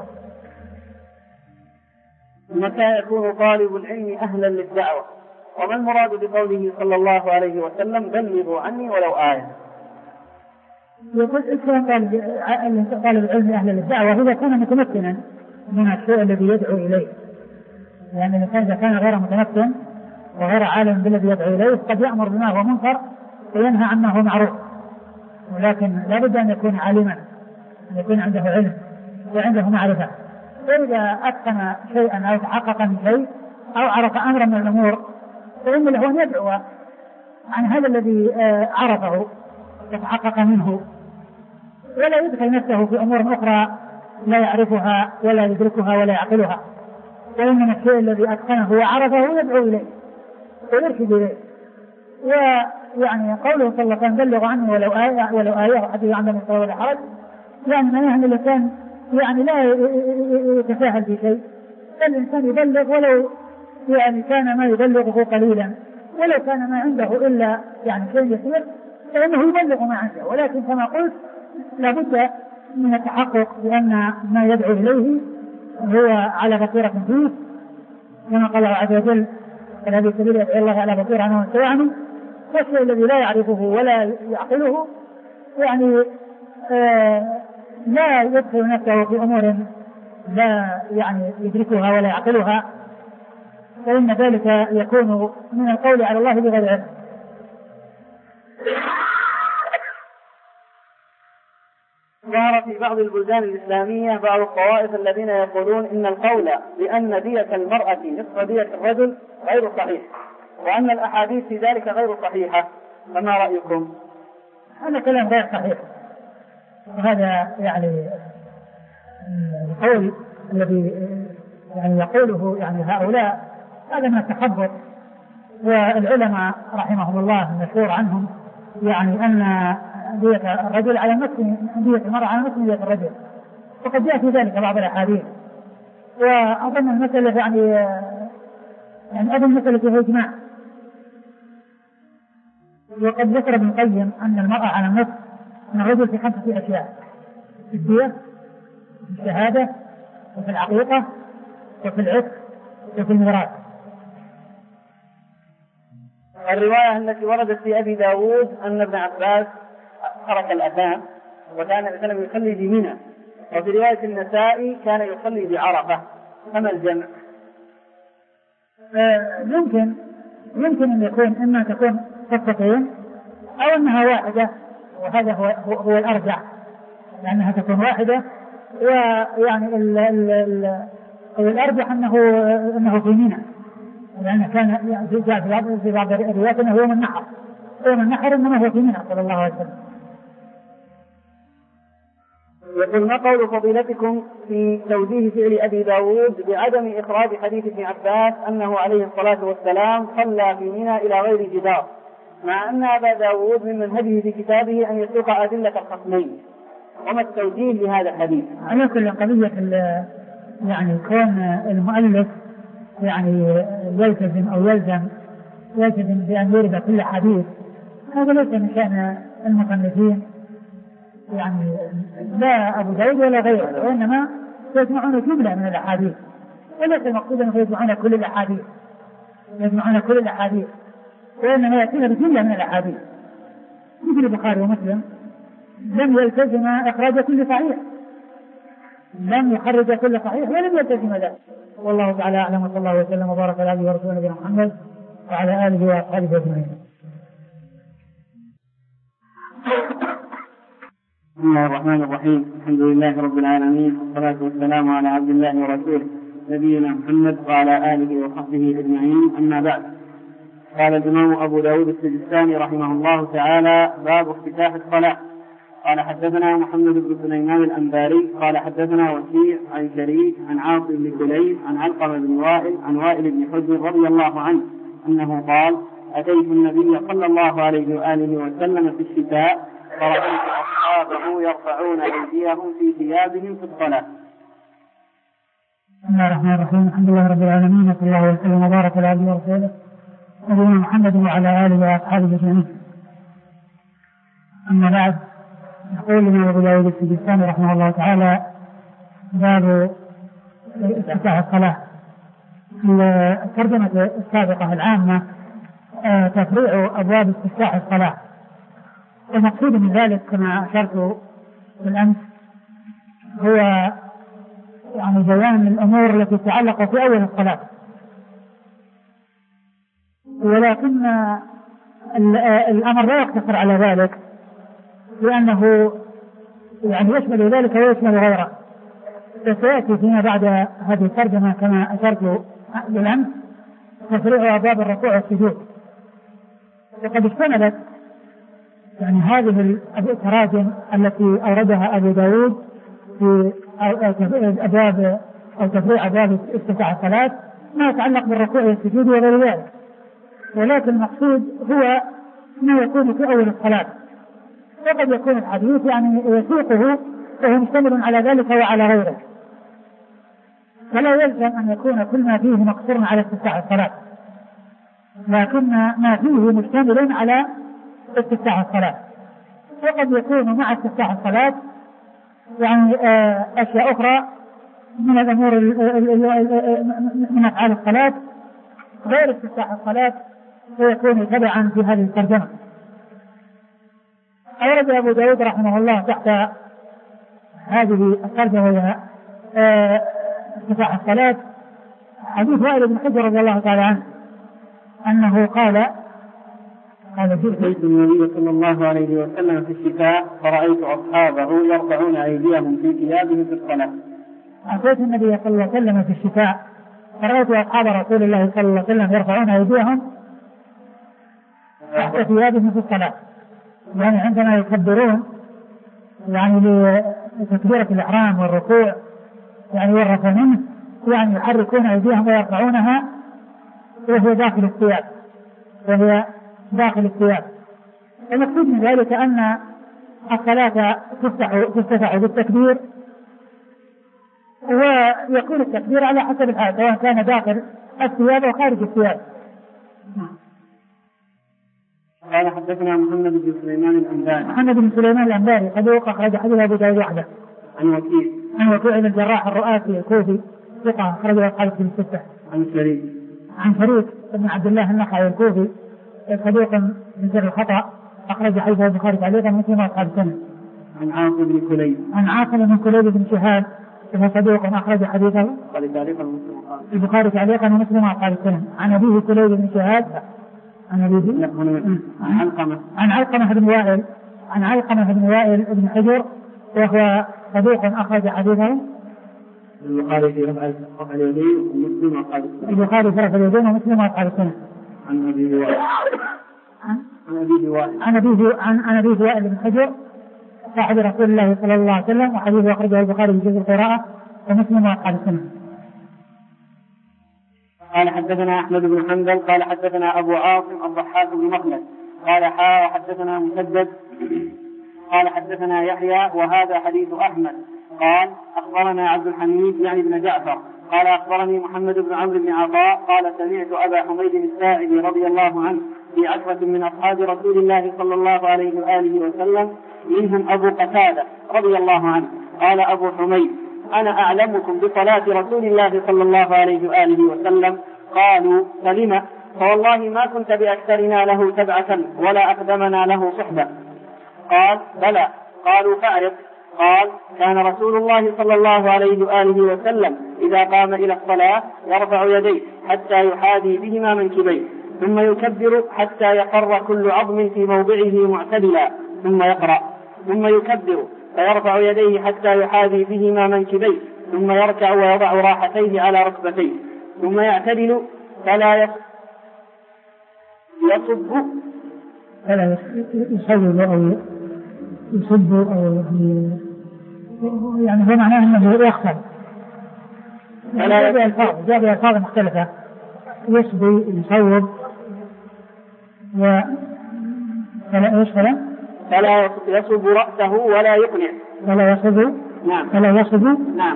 متى يكون طالب العلم أهلا للدعوة؟ وما المراد بقوله صلى الله عليه وسلم بلغوا عني ولو آية؟ يقول إذا طالب العلم أهلا للدعوة إذا كان متمكنا من الشيء الذي يدعو إليه، لأن يعني الإنسان إذا كان غير متمكن وغير عالم بالذي يدعو إليه قد يأمر بما هو منكر وينهى عما هو معروف، ولكن لا بد أن يكون عالما، أن يكون عنده علم وعنده معرفة. فإذا أتقن شيئا أو تحقق من شيء أو عرف أمرا من الأمور فإن له أن يدعو عن هذا الذي عرفه يتحقق منه، ولا يدخل نفسه في أمور أخرى لا يعرفها ولا يدركها ولا يعقلها، وإنما الشيء الذي أتقنه وعرفه يدعو إليه ويرشد إليه. ويعني قوله صلى الله عليه وسلم بلغ عني ولو آية ولو آية حديث عن من ولا حرج، يعني معناه أن الإنسان يعني لا يتساهل في شيء، الإنسان يبلغ ولو يعني كان ما يبلغه قليلا، ولو كان ما عنده إلا يعني شيء يسير فإنه يبلغ ما عنده، ولكن كما قلت لابد من التحقق بأن ما يدعو إليه هو على بصيرة فيه، كما قال الله عز وجل فالذي سبيل يدعو الله على بصيرة عنه وسيعني. والشيء الذي لا يعرفه ولا يعقله يعني آه لا يدخل نفسه في أمور لا يعني يدركها ولا يعقلها، فإن ذلك يكون من القول على الله بغير علم. ظهر في بعض البلدان الإسلامية بعض الطوائف الذين يقولون إن القول بأن دية المرأة نصف دية الرجل غير صحيح، وأن الأحاديث في ذلك غير صحيحة، فما رأيكم؟ هذا كلام غير صحيح، وهذا يعني القول الذي يعني يقوله يعني هؤلاء هذا من التخبط. والعلماء رحمهم الله المشهور عنهم يعني أن دية الرجل على النصف، دية المرأة على نصف دية الرجل، وقد جاء في ذلك بعض الأحاديث. وأظن المسألة يعني يعني أظن المسألة فيها إجماع. وقد ذكر ابن القيم أن المرأة على النصف من الرجل في خمسة أشياء: في الدية، في الشهادة، وفي العقيقة، وفي العتق، وفي الميراث. الرواية التي وردت في أبي داود أن ابن عباس ترك الأذان وكان كان يصلي بمنى، وفي رواية النسائي كان يصلي بعرفة. فما الجمع؟ آه يمكن يمكن أن يكون إما تكون قصتين أو أنها واحدة، وهذا هو, هو, هو الأرجح، لأنها تكون واحدة. ويعني ال ال ال الأرجح أنه أنه في منى، لأنه كان جاء في بعض الروايات أنه يوم النحر، يوم النحر إنما هو في منى صلى الله عليه وسلم. يقول: ما قول فضيلتكم في توجيه فعل أبي داود بعدم إخراج حديث ابن عباس أنه عليه الصلاة والسلام صلى في منى إلى غير جدار، مع أن أبا داود من منهجه في كتابه أن يسوق أدلة الخصمين؟ وما التوجيه لهذا الحديث؟ على كل قضية يعني كون المؤلف يعني يلتزم أو يلزم يلتزم بأن يرد كل حديث، هذا ليس من شأن المصنفين، يعني لا أبو داود ولا غيره، وإنما يجمعون جملة من الأحاديث، وليس المقصود أن يجمعون كل الأحاديث يجمعون كل الأحاديث وإنما يأتون بجملة من الأحاديث. مثل البخاري ومسلم لم يلتزم إخراج كل صحيح، لم يخرج كل صحيح ولم يلتزم ذلك. والله تعالى أعلم، وصلى الله وسلم وبارك على عبده ورسوله نبينا محمد وعلى آله وأصحابه أجمعين. بسم الله الرحمن الرحيم. الحمد لله رب العالمين، والصلاة والسلام على عبد الله ورسوله نبينا محمد وعلى آله وصحبه أجمعين. أما بعد، قال الإمام أبو داود السجستاني رحمه الله تعالى: باب افتتاح الصلاة. قال: حدثنا محمد بن سليمان الأنباري قال: حدثنا وكيع عن شريك عن عاصم بن كليب عن علقمة بن وائل عن وائل بن حجر رضي الله عنه أنه قال: أتيت النبي صلى الله عليه وآله وسلم في الشتاء فرأيت أصحابه يرفعون أيديهم في ثيابهم في الصلاة. بسم الله الرحمن الرحيم. الحمد لله رب العالمين، وصلى الله وسلم وبارك على عبده ورسوله نبينا محمد وعلى آله وأصحابه أجمعين. أما بعد، يقول الإمام أبو داود السجستاني رحمه الله تعالى: باب افتتاح الصلاة. الترجمة السابقة العامة تفريع أبواب استفتاح الصلاة، والمقصود من ذلك كما أشرت بالأمس هو يعني بيان الأمور التي تتعلق في أول الصلاة، ولكن الأمر لا يقتصر على ذلك، لأنه يعني يشمل ذلك ويشمل غيره. فسيأتي فيما بعد هذه الترجمة كما أشرت بالأمس تفريع أبواب الركوع والسجود. وقد اشتملت يعني هذه التراجم التي أوردها أبو داود في أبواب أو تفريع أبواب استفتاح الصلاة ما يتعلق بالركوع والسجود وغير ذلك، ولكن المقصود هو ما يكون في أول الصلاة. وقد يكون الحديث يعني يسوقه وهو مشتمل على ذلك وعلى غيره، ولا يلزم أن يكون كل ما فيه مقصور على استفتاح الصلاة، لكن ما فيه مشتمل على استفتاح الصلاة. وقد يكون مع استفتاح الصلاة يعني أشياء أخرى من الأمور من أفعال الصلاة غير استفتاح الصلاة، ويكون تبعا في هذه الترجمة. أورد أبو داود رحمه الله تحت هذه الترجمة وهي استفتاح الصلاة حديث وائل بن حجر رضي الله تعالى عنه أنه قال: قال: أتيت النبي صلى الله عليه وسلم في الشتاء فرأيت أصحابه يرفعون أيديهم في ثيابهم في الصلاة. أتيت النبي صلى الله عليه وسلم في الشتاء فرأيت أصحاب رسول الله صلى الله عليه وسلم يرفعون أيديهم تحت ثيابهم في الصلاة، يعني عندما يكبرون يعني لتكبيرة الإحرام والركوع يعني والرفع منه، يعني يحركون أيديهم ويرفعونها وهي داخل الثياب وهي داخل الثياب. المقصود من ذلك أن الصلاة تفتح تفتح بالتكبير، ويكون التكبير على حسب الحال سواء كان داخل الثياب أو خارج الثياب. قال حدثنا محمد بن سليمان الأنباري. محمد بن سليمان الأنباري صدوق أخرج حديث أبو داود وحده. عن وكيع. عن وكيع بن الجراح الرؤاسي الكوفي ثقة أخرج أصحاب في الستة. عن شريك. عن شريك بن عبد الله النخعي الكوفي صدوق من سر الخطأ أخرج حديث البخاري تعليقا ومسلم وأصحاب السنة. عن عاصم بن كليب. عن عاصم بن كليب بن شهاب وهو صدوق أخرج حديثه البخاري تعليقا ومسلم وأصحاب السنة. عن أبيه كليب بن شهاب عن أبيه عن علقمة عن علقمة بن وائل عن علقمة بن وائل بن حجر وهو صدوق أخرج حديثه البخاري في رفع اليدين ومسلم وأصحاب السنة. البخاري في رفع اليدين ومسلم وأصحاب السنة. عن أبي وائل عن أبي وائل عن أبي عن أبي وائل بن حجر صاحب رسول الله صلى الله عليه وسلم وحديثه أخرجه البخاري في جزء القراءة ومسلم وأصحاب السنة. قال حدثنا أحمد بن حنبل قال حدثنا أبو عاصم الضحاك بن مخلد قال حا حدثنا مسدد قال حدثنا يحيى وهذا حديث أحمد قال أخبرنا عبد الحميد يعني بن جعفر قال أخبرني محمد بن عمرو بن عطاء قال سمعت أبا حميد الساعدي رضي الله عنه في عشرة من أصحاب رسول الله صلى الله عليه وآله وسلم منهم أبو قتادة رضي الله عنه قال أبو حميد أنا أعلمكم بصلاة رسول الله صلى الله عليه وآله وسلم. قالوا فلم؟ فوالله ما كنت بأكثرنا له تبعة ولا أقدمنا له صحبة. قال بلى. قالوا فأعرف. قال كان رسول الله صلى الله عليه وآله وسلم إذا قام إلى الصلاة يرفع يديه حتى يحاذي بهما منكبيه ثم يكبر حتى يقر كل عظم في موضعه معتدلا ثم يقرأ ثم يكبر فيرفع يديه حتى يحاذي بهما منكبيه ثم يركع ويضع راحتيه على ركبتيه ثم يعتدل فلا يصب فلا يصب أو يصب أو يعني هو معناه أنه يخسر. جاء بألفاظ جاء بألفاظ مختلفة يصبي يصوب و فلا إيش فلا فلا يصب رأسه ولا يقنع فلا يصب نعم فلا يصب نعم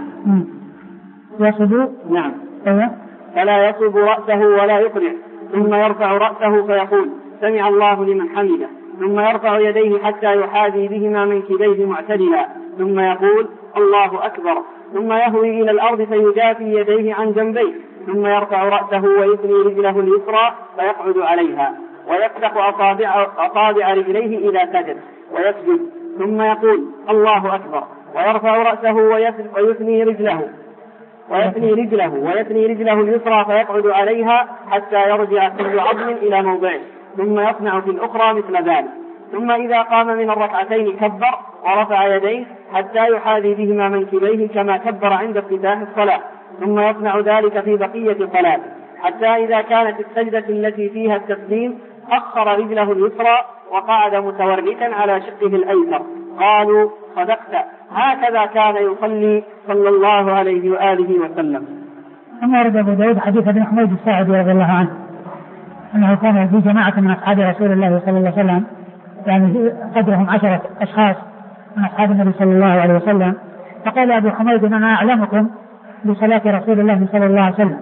يصب نعم أيوة فلا يصب رأسه ولا يقنع ثم يرفع رأسه فيقول سمع الله لمن حمده ثم يرفع يديه حتى يحاذي بهما منكبيه معتدلا ثم يقول الله أكبر ثم يهوي إلى الأرض فيجافي يديه عن جنبيه ثم يرفع رأسه ويثني رجله اليسرى فيقعد عليها ويفتح أصابع, أصابع رجليه إلى سجد ويسجد ثم يقول الله أكبر ويرفع رأسه ويثني رجله ويثني رجله ويثني رجله اليسرى فيقعد عليها حتى يرجع كل عظم إلى موضعه ثم يصنع في الأخرى مثل ذلك ثم إذا قام من الركعتين كبر ورفع يديه حتى يحاذي بهما منكبيه كما كبر عند افتتاح الصلاة ثم يصنع ذلك في بقية صلاته حتى إذا كانت السجدة التي فيها التسليم أخر رجله اليسرى وقعد متوركا على شقه الأيسر. قالوا صدقت هكذا كان يصلي صلى الله عليه وآله وسلم. أما ورد أبو داود حديث ابن حميد الساعدي رضي الله عنه أنه كان في جماعة من أصحاب رسول الله صلى الله عليه وسلم يعني قدرهم عشرة أشخاص من أصحاب النبي صلى الله عليه وسلم فقال أبو حميد أنا أعلمكم بصلاة رسول الله صلى الله عليه وسلم.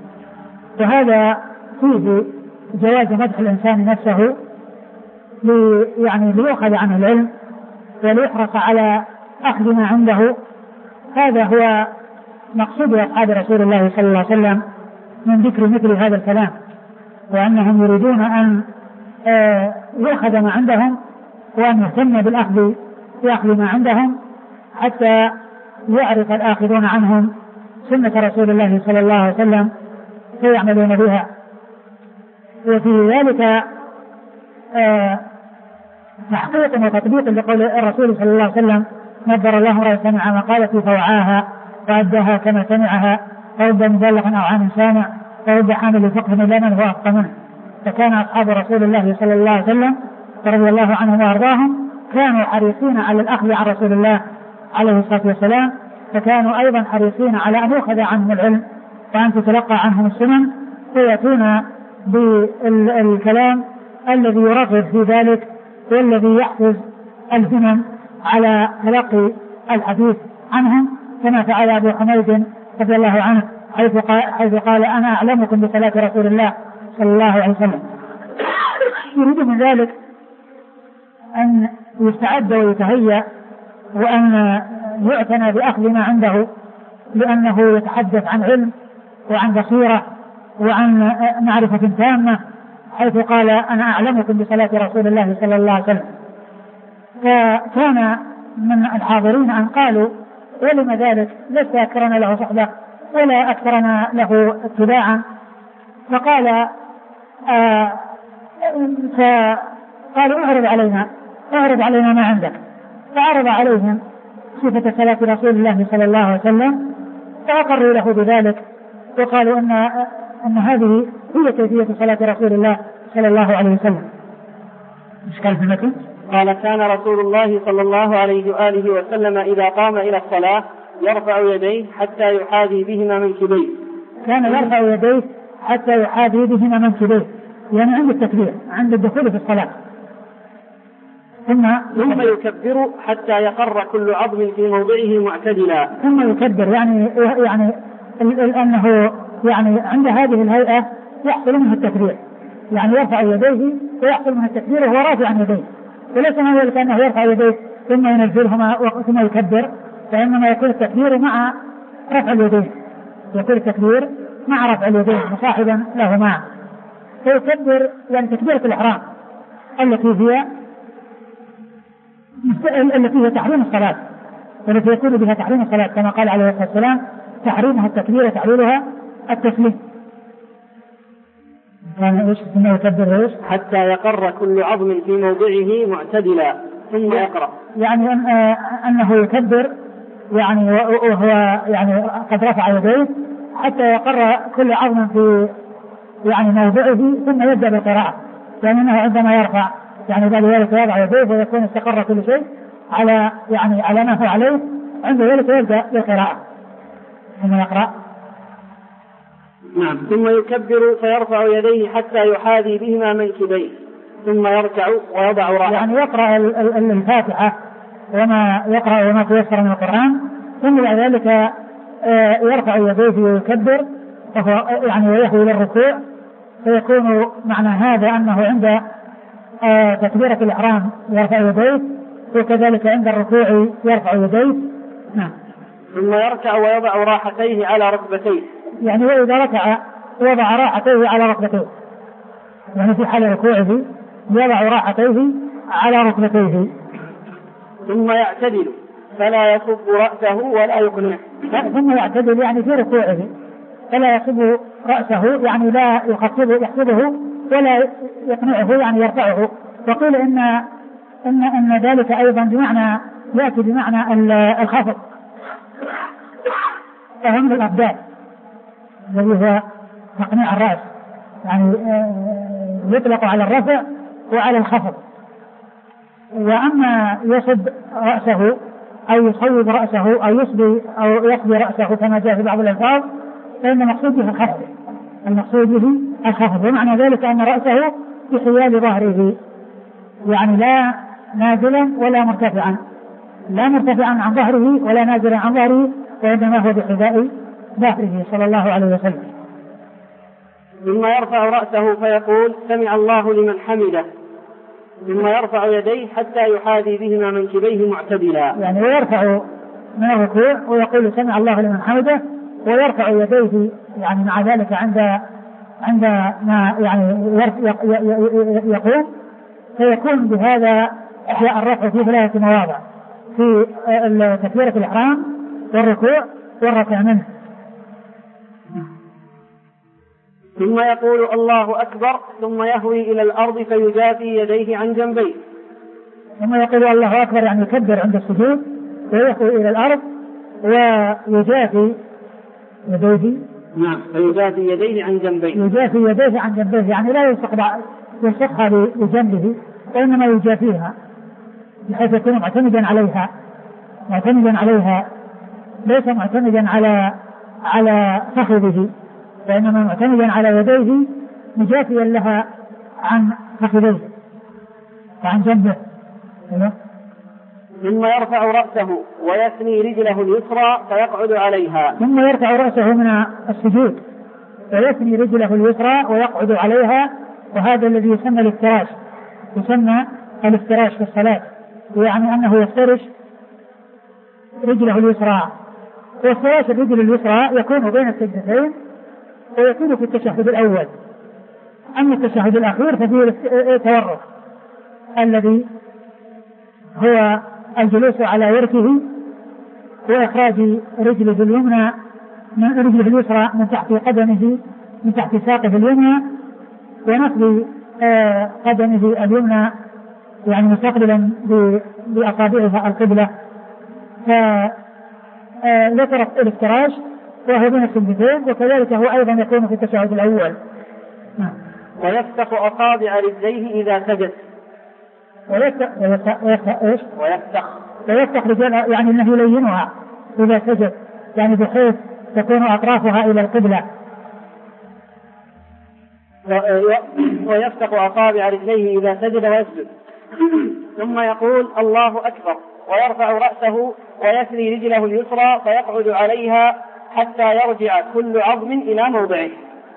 وهذا فيه جواز مدح الإنسان نفسه لي يعني ليأخذ عنه العلم وليحرص على أخذ ما عنده. هذا هو مقصود أصحاب رسول الله صلى الله عليه وسلم من ذكر مثل هذا الكلام وأنهم يريدون أن يأخذ ما عندهم وأن يهتم بالأخذ يأخذ ما عندهم حتى يعرف الآخذون عنهم سنة رسول الله صلى الله عليه وسلم فيعملون بها. وفي ذلك تحقيق وتطبيق لقول الرسول صلى الله عليه وسلم نبر الله رأي سمع مقالتي فوعاها وأداها كما سمعها فرد مبلغ أو عام سامع فرد حامل فقه إلى من هو أفقه منه. فكان أصحاب رسول الله صلى الله عليه وسلم رضي الله عنهم وأرضاهم كانوا حريصين على الأخذ عن رسول الله عليه الصلاة والسلام، فكانوا أيضا حريصين على أن يؤخذ عنهم العلم وأن تتلقى عنهم السنن، فيأتون بالكلام الذي يرغب في ذلك والذي يحفز الهمم على تلقي الحديث عنهم، كما فعل أبو حميد رضي الله عنه حيث قال, حيث قال أنا أعلمكم بصلاة رسول الله صلى الله عليه وسلم. يريد من ذلك أن يستعد ويتهيأ وأن يعتنى بأخذ ما عنده، لأنه يتحدث عن علم وعن بصيرة وعن معرفة تامة، حيث قال أنا أعلمكم بصلاة رسول الله صلى الله عليه وسلم. فكان من الحاضرين أن قالوا ولم ذلك؟ لست أكثرنا له صحبة ولا أكثرنا له اتباعا. فقال آه فقالوا اعرض علينا اعرض علينا ما عندك، فعرض عليهم صفة صلاة رسول الله صلى الله عليه وسلم، فأقروا له بذلك وقالوا أن, أن هذه هي كيفية صلاة رسول الله صلى الله عليه وسلم. مش قال في المتن؟ قال كان رسول الله صلى الله عليه وآله وسلم إذا قام إلى الصلاة يرفع يديه حتى يحاذي بهما منكبيه. كان يرفع يديه حتى يحاذي بهما منكبيه، يعني عند التكبير عند الدخول في الصلاة. ثم ثم يكبر حتى يقر كل عظم في موضعه معتدلا. ثم يكبر يعني يعني أنه يعني عند هذه الهيئة يحصل منه التكبير، يعني يرفع يديه ويحصل منه التكبير وهو رافع يديه، وليس ما ذلك أنه يرفع يديه ثم ينزلهما ثم يكبر، فإنما يكون التكبير مع رفع اليدين، يكون التكبير مع رفع اليدين مصاحبا لهما. فيكبر يعني تكبيرة الإحرام التي هي التي هي تحريم الصلاة، والتي يكون بها تحريم الصلاة كما قال عليه الصلاة والسلام تحريمها التكبير وتعليلها التسليم. يعني ايش ثم يكبر ايش؟ حتى يقر كل عظم في موضعه معتدلا ثم يقرأ. يعني أن أنه يكبر يعني وهو يعني قد رفع يديه حتى يقر كل عظم في يعني موضعه ثم يبدأ بالقراءة، يعني أنه عندما يرفع يعني بعد ذلك يضع يديه ويكون استقر كل شيء على يعني على ما هو عليه، عند ذلك يبدأ بالقراءة ثم يقرأ. نعم. ثم يكبر فيرفع يديه حتى يحاذي بهما منكبيه ثم يركع ويضع رأسه، يعني يقرأ الفاتحة وما يقرأ وما تيسر من القرآن، ثم بعد ذلك يرفع يديه ويكبر وهو يعني ويهوي للركوع، فيكون معنى هذا أنه عند تكبيرة الإحرام يرفع يديه وكذلك عند الركوع يرفع يديه. نعم. ثم يركع ويضع راحتيه على ركبتيه، يعني وإذا ركع وضع راحتيه على ركبتيه، يعني في حال ركوعه يضع راحتيه على ركبتيه. ثم يعتدل فلا يصب رأسه ولا يقنعه. ثم يعتدل يعني في ركوعه فلا يصب رأسه يعني لا يخفضه يحفظه ولا يقنعه يعني يرفعه. وقيل إن إن إن ذلك أيضا بمعنى يأتي بمعنى الخفض، فهم الأبدال الذي هو تقنيع الرأس، يعني يطلق على الرفع وعلى الخفض. وأما يصب رأسه أو يصوب رأسه أو يصبي أو يصبي رأسه كما جاء في بعض الألفاظ، فإن المقصود به الخفض، المقصود به الخفض، ومعنى ذلك أن رأسه بحيال ظهره، يعني لا نازلا ولا مرتفعا، لا مرتفعا عن ظهره ولا نازلا عن ظهره، وإنما هو بحذاء ظهره صلى الله عليه وسلم. ثم يرفع رأسه فيقول سمع الله لمن حمده، ثم يرفع يديه حتى يحاذي بهما منكبيه معتدلا، يعني ويرفع من الركوع ويقول سمع الله لمن حمده، ويرفع يديه يعني مع ذلك عند عند ما يعني يقوم، فيكون بهذا أحياء الرفع في ثلاثة مواضع، في تكبيرة الإحرام والركوع والرفع منه. ثم يقول الله أكبر ثم يهوي إلى الأرض فيجافي يديه عن جنبيه. ثم يقول الله أكبر يعني يكبر عند السجود ويهوي إلى الأرض ويجافي يديه. نعم. فيجافي يديه عن جنبيه. يجافي يديه عن جنبيه يعني لا يلصقها يلصقها بجنبه، وإنما يجافيها بحيث يكون معتمدا عليها معتمدا عليها ليس معتمدا على على فخذه، وإنما معتمدا على يديه مجافيا لها عن فخذيه وعن جنبه. ثم يرفع رأسه ويثني رجله اليسرى فيقعد عليها. ثم يرفع رأسه من السجود ويثني رجله اليسرى ويقعد عليها، وهذا الذي يسمى الافتراش، يسمى الافتراش في الصلاة، يعني أنه يفترش رجله اليسرى. وافتراش الرجل اليسرى يكون بين السجدتين ويكون في التشهد الأول. أما التشهد الأخير ففيه التورك الذي هو الجلوس على وركه وإخراج رجله اليمنى من رجله اليسرى من تحت قدمه من تحت ساقه اليمنى، ونصب قدمه اليمنى يعني مستقبلا بأصابعها القبلة، فذكرت الافتراش وهو بين السجدتين، وكذلك هو أيضا يكون في التشهد الأول. ويفتح أصابع رجليه إذا سجد. ويفتح ويفتح ويفتح ايش؟ ويفتح ويفتح رجلها يعني انه يلينها اذا سجد، يعني بحيث تكون اطرافها الى القبلة. ويفتح أصابع رجليه إذا سجد ويسجد، ثم يقول الله أكبر ويرفع رأسه ويثني رجله اليسرى فيقعد عليها حتى يرجع كل عظم إلى موضعه.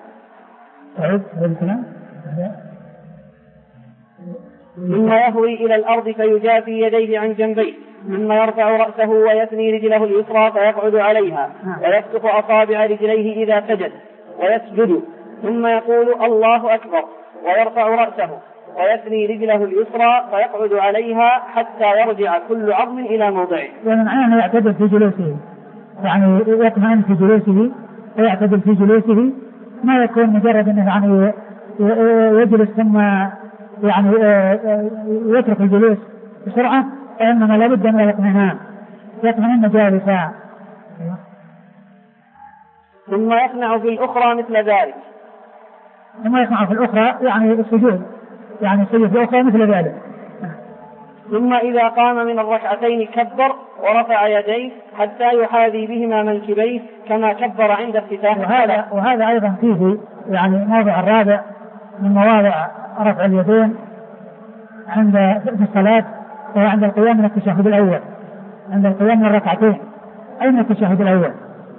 ثم يهوي إلى الأرض فيجافي يديه عن جنبيه، ثم يرفع رأسه ويثني رجله اليسرى فيقعد عليها ويفتح أصابع رجليه إذا سجد ويسجد، ثم يقول الله أكبر ويرفع رأسه ويثني رجله اليسرى فيقعد عليها حتى يرجع كل عظم إلى موضعه. يعني معناه يعتدل في جلوسه، يعني يطمئن في جلوسه ويعتدل في جلوسه، ما يكون مجرد أنه يعني يجلس ثم يعني يترك الجلوس بسرعة، فإنما لابد من الاطمئنان، يطمئن جالسا. ثم يصنع في الأخرى مثل ذلك. ثم يصنع في الأخرى يعني السجود، يعني السجود في الأخرى مثل ذلك. ثم إذا قام من الركعتين كبر ورفع يديه حتى يحاذي بهما منكبيه كما كبر عند افتتاح الصلاة. وهذا أيضا فيه يعني موضع الرابع من مواضع رفع اليدين عند في الصلاة، وهو عند القيام من التشهد الأول، عند القيام من الركعتين أي من التشهد الأول.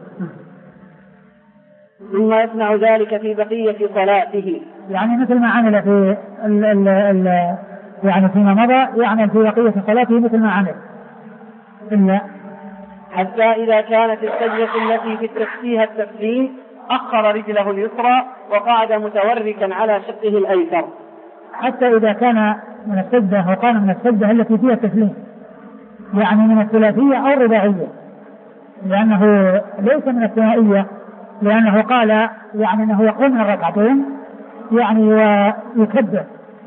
ثم يصنع ذلك في بقية صلاته، يعني مثل ما عمل في ال ال ال يعني فيما مضى يعمل في بقية صلاته مثل ما عمل، إلا حتى إذا كانت السجدة التي في التسبيح التسليم أخر رجله اليسرى وقعد متوركا على شقه الأيسر. حتى إذا كان من السجدة وقام من السجدة التي فيها التسليم، يعني من الثلاثية أو الرباعية، لأنه ليس من الثنائية، لأنه قال يعني أنه يقوم من الركعتين يعني ويكبر.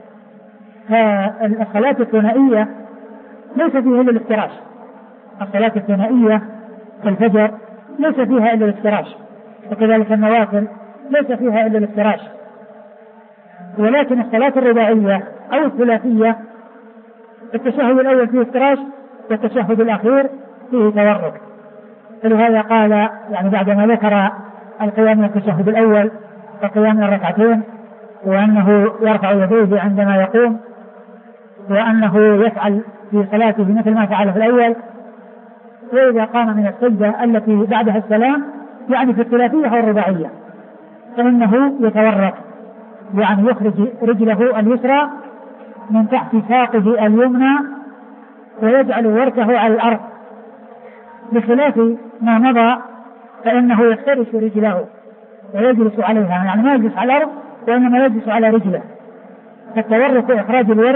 فالصلاة الثنائية ليس فيها إلا الافتراش، الصلاة الثنائية كالفجر ليس فيها إلا الافتراش، وكذلك النوافل ليس فيها إلا الافتراش. ولكن الصلاة الرباعية أو الثلاثية التشهد الأول فيه افتراش والتشهد الأخير فيه تورك. فلهذا قال يعني بعدما ذكر القيام من التشهد الأول والقيام من الركعتين، وأنه يرفع يديه عندما يقوم، وأنه يفعل في صلاته مثل ما فعل في الأول، وإذا قام من السجدة التي بعدها السلام يعني في الثلاثية أو الرباعية فإنه يتورك، يعني يخرج رجله اليسرى من تحت ساقه اليمنى ويجعل وركه على الأرض، بخلاف ما مضى فإنه يفترش رجله ويجلس عليها، يعني ما يجلس على الأرض وإنما يجلس على رجله. فالتورك إخراج الورك،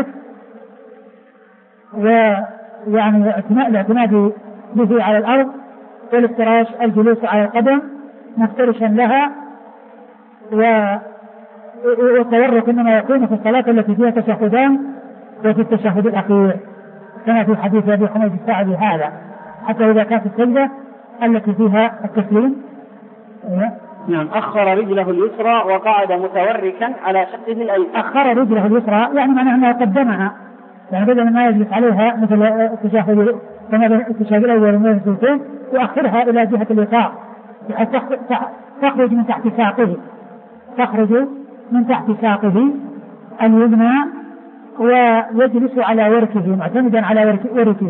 ويعني الاعتماد به على الأرض، والافتراش الجلوس على القدم مفترشا لها، والتورك إنما يكون في الصلاة التي فيها تشهدان وفي التشهد الأخير كما في حديث أبي حميد الساعدي هذا، حتى إذا كانت السجدة التي فيها التسليم نعم أخر رجله اليسرى وقعد متوركا على شقه الأيسر. أخر رجله اليسرى يعني معناه أنه قدمها يعني بدل ما يجلس عليها مثل التشهد كما التشهد الأول ومن السلطين يؤخرها إلى جهة اليسار بحيث تخرج من تحت ساقه تخرج من تحت ساقه اليمنى ويجلس على وركه معتمدا على وركه.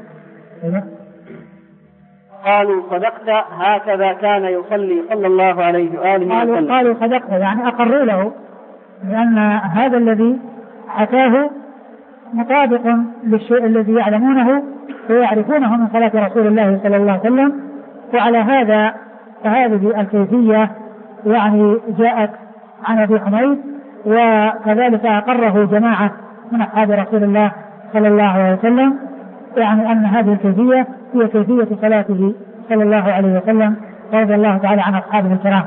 قالوا صدقت هكذا كان يصلي صلى الله عليه وآله وسلم. قالوا, قالوا صدقت يعني أقروا له لأن هذا الذي حكاه مطابق للشيء الذي يعلمونه ويعرفونه من صلاة رسول الله صلى الله عليه وسلم. وعلى هذا فهذه الكيفية يعني جاءت عن أبي حميد وكذلك أقره جماعة من أصحاب رسول الله صلى الله عليه وسلم يعني أن هذه الكيفية هي كيفية صلاته صلى الله عليه وسلم رضي الله تعالى عن أصحابه الكرام.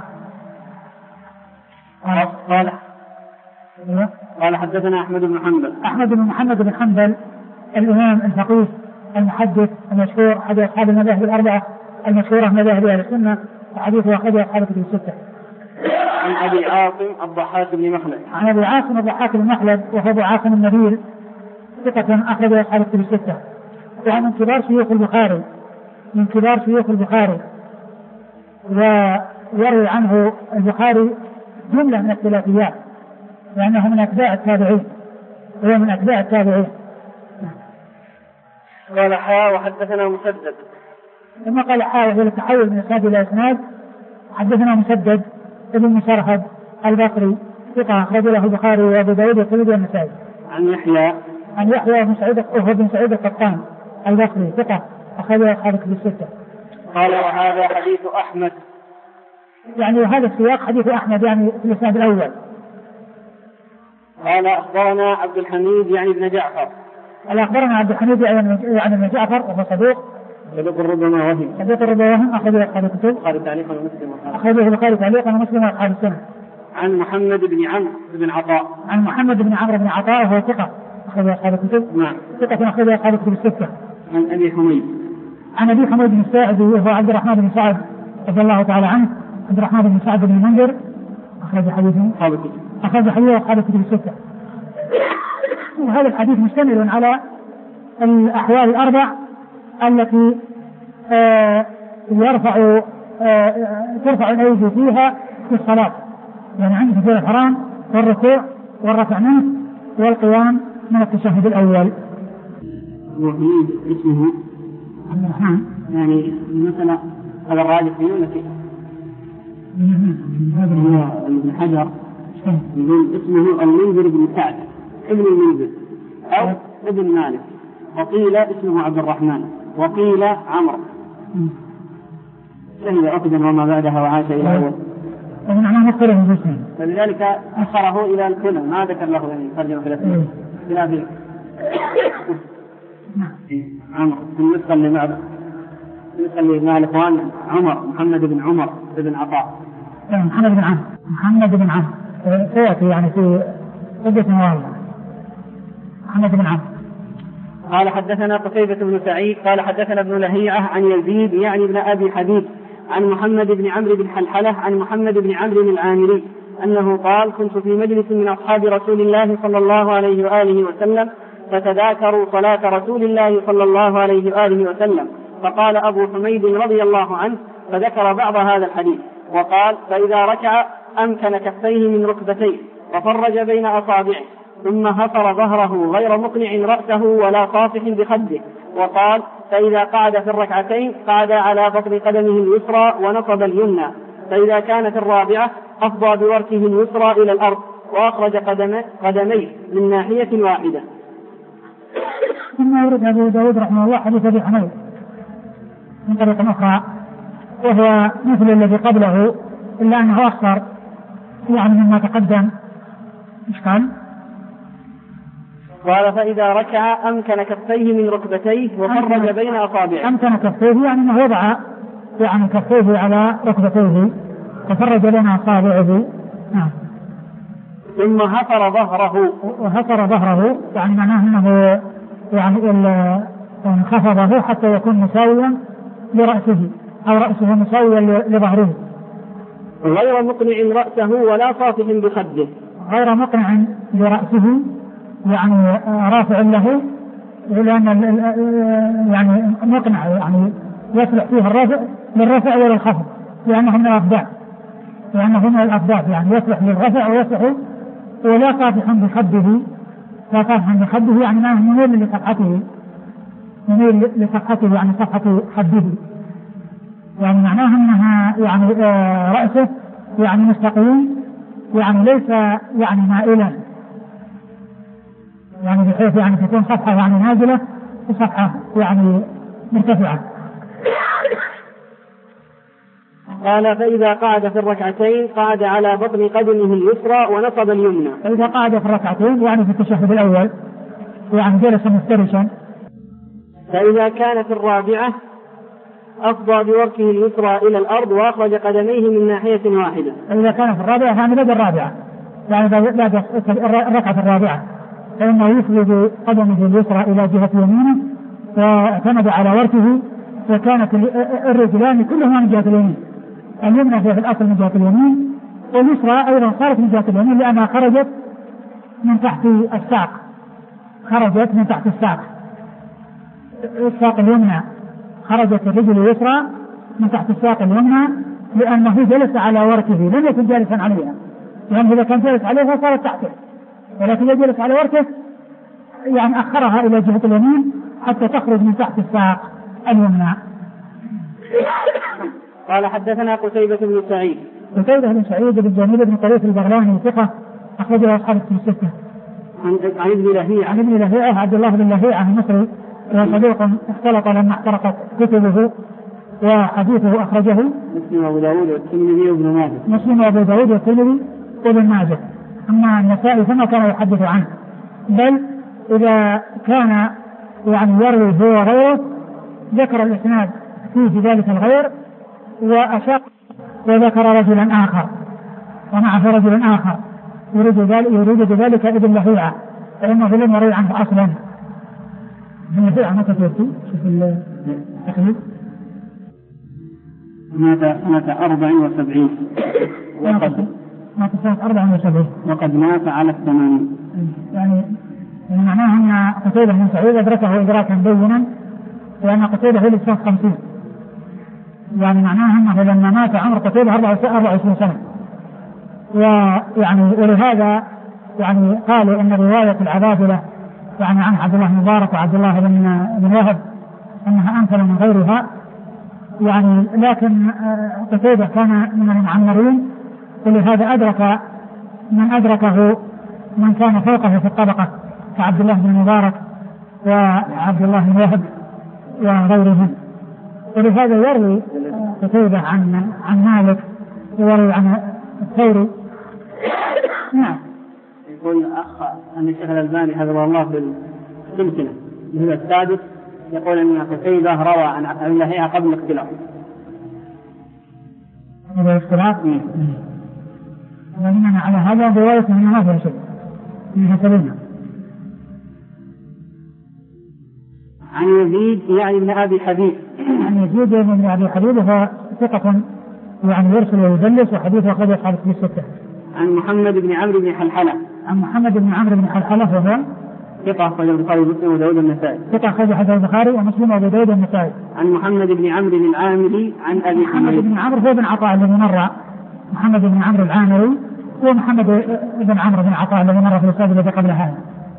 قال قال حدثنا أحمد بن حنبل. أحمد بن محمد بن حنبل الإمام الفقيه المحدث المشهور أحد أصحاب المذاهب الأربعة المشهورة مذاهب أهل السنة وحديثه أخرجه أصحاب الكتب الستة. عن أبي عاصم الضحاك بن مخلد. عن أبي عاصم الضحاك بن مخلد وهو أبو عاصم النبيل ثقة أخرجه أصحاب الكتب الستة وهو من كبار شيوخ البخاري من كبار شيوخ البخاري ويروي عنه البخاري جملة من الثلاثيات لأنه من أتباع التابعين هو من أتباع التابعين. قال حا وحدثنا مسدد. ثم قال حا وهو التحول من إسناد إلى إسناد. حدثنا مسدد ابن مسرهد البصري ثقة أخرج له البخاري وأبو داود والترمذي والنسائي. عن يحيى عن يحيى بن سعيد وهو بن سعيد القطان البصري ثقة أخرج له أصحاب الكتب الستة. قال وهذا حديث أحمد يعني هذا السياق حديث أحمد يعني في الإسناد الأول. قال أخبرنا عبد الحميد يعني ابن جعفر. قال أخبرنا عبد الحميد يعني ابن جعفر وهو صدوق صدوق ربما وهم صدوق ربما وهم أخرجه أصحاب الكتب البخاري تعليقا ومسلم أخرجه البخاري تعليقا ومسلم وأصحاب السنة. عن محمد بن عمرو بن عطاء. عن محمد بن عمرو بن عطاء وهو ثقة أخرجه أصحاب الكتب. نعم ثقة أخرجه أصحاب الكتب الستة. عن أبي حميد. عن أبي حميد بن الساعدي وهو عبد الرحمن بن سعد رضي الله تعالى عنه عبد الرحمن بن سعد بن المنذر أخرج حديثه أصحاب الكتب أخرج حديثه أصحاب الكتب الستة. وهذا الحديث مشتمل على الأحوال الأربع التي آه يرفع آه ترفع الأيدي فيها في الصلاة يعني عند تكبيرة الإحرام والركوع والرفع منه والقيام من التشهد الأول. وحميد اسمه عبد الرحمن يعني مثلا هذا الراجح في يونسي هذا ابن حجر يقول اسمه المنذر بن سعد ابن المنذر أو ابن مالك وقيل اسمه عبد الرحمن وقيل عمرو شهد أقدا وما بعدها وعاش إلى أول ومعناه مختلف الجسم فلذلك أخره إلى الكل ما ذكر له يعني ترجمة في الأسماء خلاف عمرو بالنسبة لبعض بالنسبة لمع الإخوان عمر محمد بن عمر بن عطاء محمد بن عمرو محمد بن عمرو سيأتي يعني في عدة مواضع محمد بن عمرو. قال حدثنا قتيبة بن سعيد قال حدثنا ابن لهيعة عن يزيد يعني ابن أبي حبيب عن محمد بن عمرو بن حلحلة عن محمد بن عمرو العامري أنه قال كنت في مجلس من أصحاب رسول الله صلى الله عليه وآله وسلم فتذاكروا صلاة رسول الله صلى الله عليه وآله وسلم فقال أبو حميد رضي الله عنه فذكر بعض هذا الحديث وقال فإذا ركع أمكن كفيه من ركبتيه وفرج بين أصابعه ثم هفر ظهره غير مقنع رأسه ولا صافح بخده وقال فإذا قعد في الركعتين قعد على بطن قدمه اليسرى ونصب اليمنى فإذا كانت الرابعة أفضى بوركه اليسرى إلى الأرض وأخرج قدميه قدميه من ناحية واحدة. ثم يورد أبو داود رحمه الله حديث أبي حميد من طريقة أخرى وهو مثل الذي قبله إلا أنه أخطر يعني مما تقدم. إيش قال؟ قال فإذا ركع أمكن كفيه من ركبتيه وفرج بين أصابعه. أمكن كفيه يعني أنه وضع يعني كفيه على ركبتيه وفرج بين أصابعه. نعم. ثم هفر ظهره وهفر ظهره يعني معناه أنه يعني خفضه حتى يكون مساويا لرأسه أو رأسه مساويا لظهره غير مقنع رأسه ولا صافح بخده غير مقنع لرأسه يعني رافع له، لأن يعني مقنع يعني يصلح فيها الرافع للرفع وللخفض، لأنه من الأفداء لأنه من الأفداء يعني يصلح للرفع ويصلح، ولا قافح بخده لا قافح بخده يعني ما منيل لصفحته منيل لصفحته يعني صفحة خده، يعني معناها أنها يعني رأسه يعني مستقيم يعني ليس يعني مائلا، يعني بحيث يعني تكون صفحة يعني نازلة وصفحة يعني مرتفعة. قال فإذا قعد في الركعتين قعد على بطن قدمه اليسرى ونصب اليمنى. فإذا قعد في الركعتين يعني في التشهد الأول يعني جلس مفترشا. فإذا كان في الرابعة أفضى بوركه اليسرى إلى الأرض وأخرج قدميه من ناحية واحدة. إذا كان في الرابعة يعني بدأ الرابعة يعني بعد الركعة الرابعة فإنه يفرد قدمه اليسرى إلى جهة يمينه واعتمد على وركه، وكانت الرجلان كلهما من جهة اليمين، اليمنى في الأصل من جهة اليمين واليسرى أيضا صارت من جهة اليمين لأنها خرجت من تحت الساق خرجت من تحت الساق الساق اليمنى خرجت الرجل اليسرى من تحت الساق اليمنى لأنه جلس على وركه لم يكن جالسا عليها، لأنه إذا كان جالس عليها صارت تحته، ولكن إذا جلس على وركه يعني أخرها إلى جهة اليمين حتى تخرج من تحت الساق اليمنى. قال حدثنا قتيبة بن سعيد قتيبة بن سعيد بن جميل بن طريف البغلاني ثقة أخرجه أصحاب الكتب الستة. عن ابن لهيعة عن ابن لهيعة عبد الله بن لهيعة المصري وصديق اختلط لما احترقت كتبه وحديثه أخرجه مسلم وأبو داود والترمذي وابن ماجه مسلم وأبو داود والترمذي وابن ماجه. أما النسائي فما كان يحدث عنه، بل إذا كان يعني يروي هو وغيره ذكر الإسناد فيه ذلك الغير وأشاق وذكر رجلا آخر ومعه رجل آخر يريد ذلك يريد بذلك ابن لهيعة فإنه لم يروي عنه أصلا. ابن لهيعة متى توفي؟ شوف التقريب مات سنة أربع وسبعين وقد مات سنة أربع وسبعين وقد مات على الثمانين. يعني يعني معناه أن قتيبة بن سعيد أدركه إدراكا بينا لأن قتيبة هي لسنة خمسين، يعني معناه أنه لما مات عمر قتيبة أربع وعشرين سنة، ويعني ولهذا يعني قالوا أن رواية العبادلة يعني عن عبد الله بن مبارك وعبد الله بن وهب أنها أمثل من غيرها، يعني لكن قتيبة كان من المعمرين ولهذا أدرك من أدركه من كان فوقه في الطبقة كعبد الله بن مبارك وعبد الله بن وهب وغيرهم، ولهذا يروي قتيبة عن عن مالك ويروي عن الثوري. نعم. يقول أخ أن الشيخ الألباني حفظه الله في السلسلة الجزء السادس يقول أن قتيبة روى عن ابن لهيعة قبل الاختلاف. هذا الاختلاف؟ وإننا على هذا رواية من ما فيها شيء من حسبنا. عن يزيد يعني ابن أبي حبيب عن يزيد يعني ابن أبي حبيب وهو ثقة يعني يرسل ويدلس وحديثه أخرجه أصحاب الكتب الستة. عن محمد بن عمرو بن حلحلة عن محمد بن عمرو بن حلحلة وهو ثقة أخرجه البخاري ومسلم وداود والنسائي. ثقة أخرجه حديث البخاري ومسلم وأبو داود والنسائي. عن محمد بن عمرو العامري عن أبي محمد بن عمرو هو بن عطاء الذي مر محمد بن عمرو العامري هو محمد بن عمرو بن عطاء الذي مر في الأستاذ الذي قبل هذا.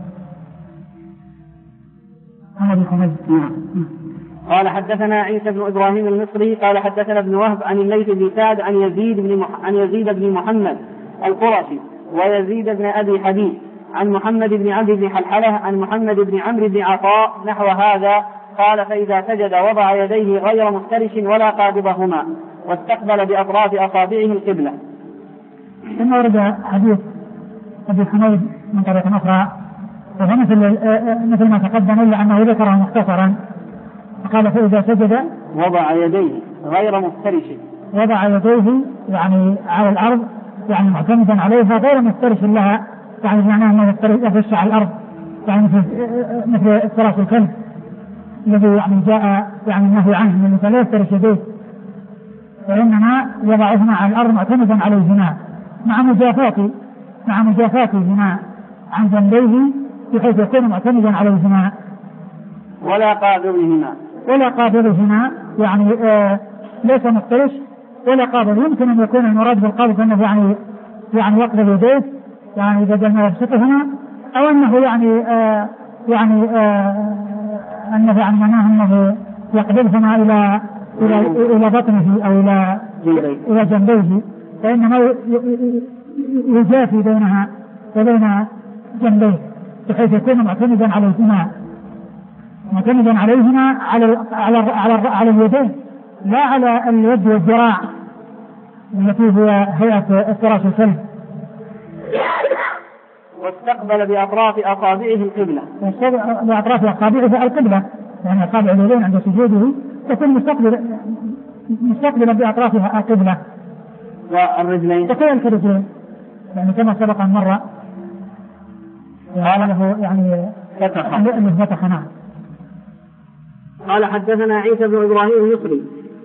محمد بن نعم. قال حدثنا عيسى بن إبراهيم المصري قال حدثنا ابن وهب عن الليث بن سعد عن يزيد بن مح... عن يزيد بن محمد القرشي ويزيد بن أبي حبيب عن محمد بن عمرو بن حلحلة عن محمد بن عمرو بن عطاء نحو هذا. قال فإذا سجد وضع يديه غير مفترش ولا قابضهما واستقبل بأطراف أصابعه القبلة. ثم ورد حديث أبي حميد من طريق أخرى وهو مثل مثل ما تقدم إلا أنه ذكره مختصرا. قال فإذا سجد وضع يديه غير مفترش وضع يديه يعني على الأرض يعني معتمدا عليها غير مفترش لها، يعني معناه أنه يفرش على الأرض يعني مثل مثل افتراش الكلب الذي يعني جاء يعني النهي عنه من لا يفترش يديه، وإنما يضعهما على الأرض معتمدا عليهما مع مجافاته مع مجافاتهما عن جنبيه بحيث يكون معتمدا عليهما ولا قابضهما ولا قابضهما يعني آه ليس مفترش ولا قابض. يمكن أن يكون المراد بالقابض أنه يعني يعني يقبض يديه يعني بدل ما يبسطهما، أو أنه يعني آه يعني آه أنه يعني معناه أنه يقبضهما إلى إلى إلى بطنه أو إلى إلى جنبيه، فإنما يجافي بينها وبين جنبيه بحيث يكون معتمدا عليهما معتمدا عليهما على على على على اليدين لا على اليد والذراع التي هي هيئة الفراش الكلب. واستقبل بأطراف أصابعه القبلة. بأطراف أصابعه القبلة يعني أصابع اليدين عند سجوده تكون مستقبل مستقبلا بأطرافها القبلة. والرجلين وكذلك الرجلين يعني كما سبق مرة قال له يعني فتح. نعم. قال حدثنا عيسى بن إبراهيم المصري.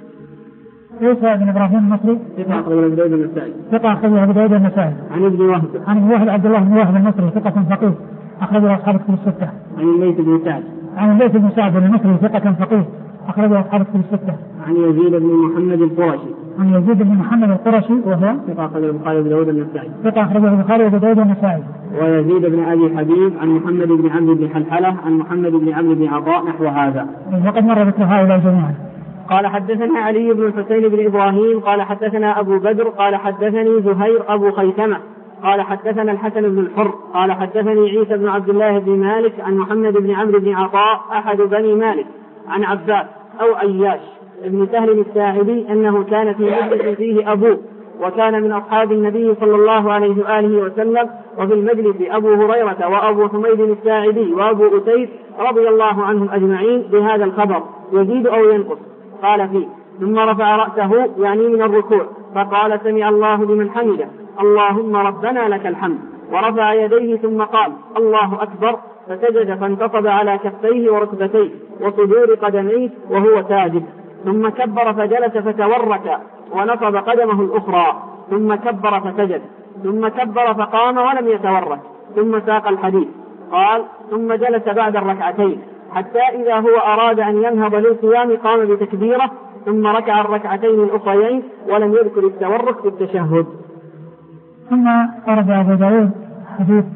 عيسى بن إبراهيم المصري ثقة أخرجه أبو داود النسائي. ثقة أخرجه أبو داود النسائي. عن ابن وهب. عن ابن وهب عبد الله بن وهب المصري ثقة فقيه أخرجه أصحاب الكتب الستة. عن الليث بن سعد. عن الليث بن سعد المصري ثقة فقيه أخرجه أصحاب الكتب الستة. عن يزيد بن محمد القرشي. عن يزيد بن محمد القرشي وهو ثقة أخرجه البخاري وأبو داود النسائي. ثقة أخرجه البخاري وأبو داود النسائي. ويزيد بن أبي حبيب عن محمد بن عمرو بن حلحلة عن محمد بن عمرو بن عطاء نحو هذا. وقد مر ذكر هؤلاء جميعا. قال حدثنا علي بن الحسين بن إبراهيم قال حدثنا أبو بدر قال حدثني زهير أبو خيثمة قال حدثنا الحسن بن الحر قال حدثني عيسى بن عبد الله بن مالك عن محمد بن عمرو بن عطاء أحد بني مالك عن عباس أو عياش ابن سهل الساعدي أنه كان في مجلس فيه أبوه وكان من أصحاب النبي صلى الله عليه وآله وسلم، وفي المجلس أبو هريرة وأبو حميد الساعدي وأبو أسيد رضي الله عنهم أجمعين بهذا الخبر يزيد أو ينقص. قال فيه ثم رفع رأسه يعني من الركوع فقال سمع الله لمن حمده اللهم ربنا لك الحمد، ورفع يديه ثم قال الله أكبر، فسجد فانتصب على كفيه وركبتيه وصدور قدميه وهو ساجد، ثم كبر فجلس فتورك ونصب قدمه الأخرى ثم كبر فسجد، ثم كبر فقام ولم يتورك، ثم ساق الحديث. قال ثم جلس بعد الركعتين حتى إذا هو أراد أن ينهض للقيام قام بتكبيره ثم ركع الركعتين الأخريين ولم يذكر التورك في التشهد. ثم أرد أبو داود حديث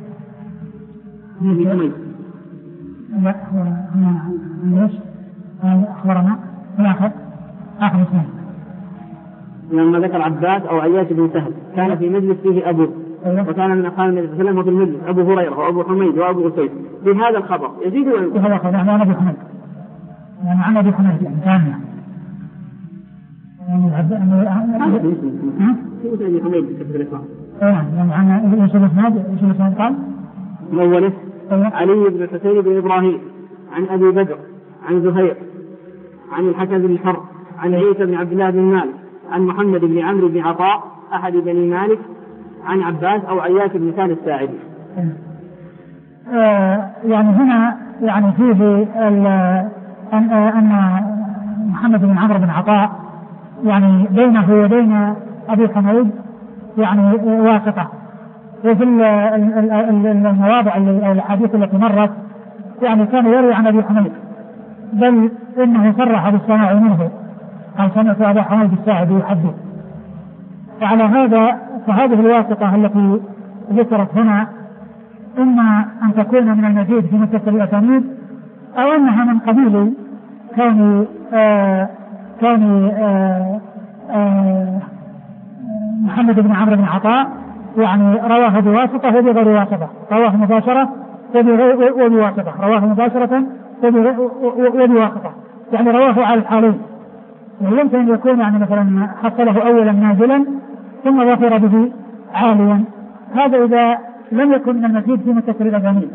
لا هو هنا أخبرنا الآخر آخر اسمه لما ذكر عباس أو عياش بن سهل كان في مجلس فيه أبوه وكان من أصحاب النبي صلى الله عليه وسلم في المجلس أبو هريرة وأبو حميد وأبو أسيد بهذا الخبر يزيد وينقص. هذا الخبر يعني أبو حميد يعني عن أبو حميد يعني ثانية يعني عبد أبو حميد كتب الإسلام يعني عن إيش الإسناد إيش الإسناد قال مولى علي بن الحسين بن إبراهيم عن أبي بدر عن زهير عن الحسن بن الحر عن عيسى بن عبد الله بن مالك عن محمد بن عمرو بن عطاء أحد بني مالك عن عباس أو عياش بن سهل الساعدي. آه يعني هنا يعني فيه أن, أن محمد بن عمرو بن عطاء يعني بينه وبين أبي حميد يعني واسطة، وفي المواضع أو الحديث التي مرت يعني كان يروي عن أبي حميد بل إنه صرح بالسماع منه قال سمعت أبا حميد الساعدي يحدث. وعلى هذا فهذه الواسطة التي ذكرت هنا إما أن تكون من المزيد في متصل الأسانيد أو أنها من قبيل كان آه كان آه آه محمد بن عمرو بن عطاء يعني رواه بواسطة وبغير واسطة، رواه مباشرة وبواسطة، رواه مباشرة وبواسطة، يعني رواه على الحالين. ويمكن أن يكون يعني مثلا حصله أولا نازلا ثم ظفر به عاليا، هذا إذا لم يكن من المزيد في متصل الأسانيد.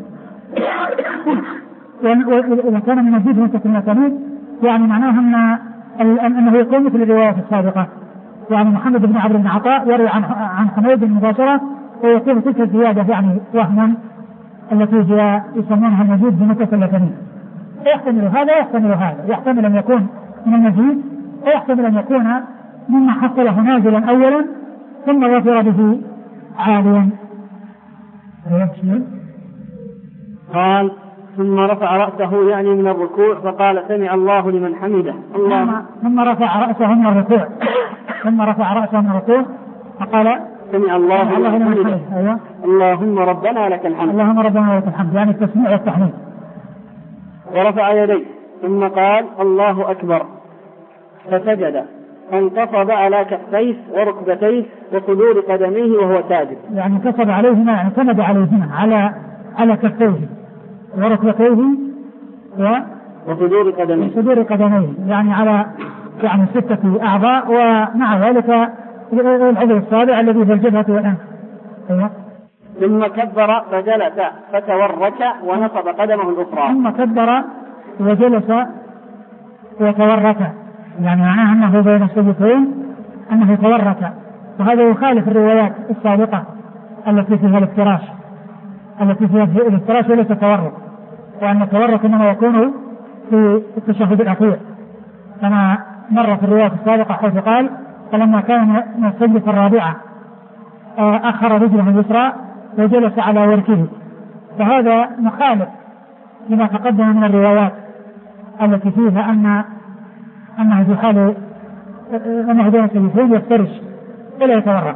وإذا كان من المزيد في متصل الأسانيد يعني معناه أن أنه يكون مثل الرواية السابقة، يعني محمد بن عمرو بن عطاء يروي عن عن حميد المباشرة ويكون تلك الزيادة يعني وهما التي هي يسمونها المزيد في متصل الأسانيد. يحتمل هذا يحتمل هذا، يحتمل أن يكون من المزيد ويحتمل أن يكون مما حصله نازلا أولا ثم ظفر به عاليا. قال ثم رفع رأسه يعني من الركوع فقال سمع الله لمن حمده. الله ثم رفع رأسه من الركوع ثم رفع رأسه من الركوع فقال سمع الله لمن حمده. أيوة. اللهم ربنا لك الحمد. اللهم ربنا لك الحمد يعني التسميع والتحميد. ورفع يديه ثم قال الله أكبر فسجد فانتصب على كفيه وركبتيه وصدور قدميه وهو ساجد. يعني انتصب عليهما يعني سند عليهما على على كفيه وركبتيه و وصدور قدميه وصدور قدميه يعني على يعني ستة أعضاء ومع ذلك العضو السابع الذي في الجبهة والأنف. أيوة. ثم كبر فجلس فتورك ونصب قدمه الأخرى. ثم كبر وجلس وتورك يعني معناه أنه بين السجدتين أنه تورك، وهذا يخالف الروايات السابقة التي فيها الافتراش التي فيها الافتراش وليس التورك، وأن التورك إنما يكون في التشهد الأخير كما مر في الروايات السابقة حيث قال فلما كان من السجدة الرابعة أخر رجله اليسرى وجلس على وركه، فهذا مخالف لما تقدم من الروايات التي فيها أن أنه في حال أنه بين السجدتين يفترش ولا يتورك.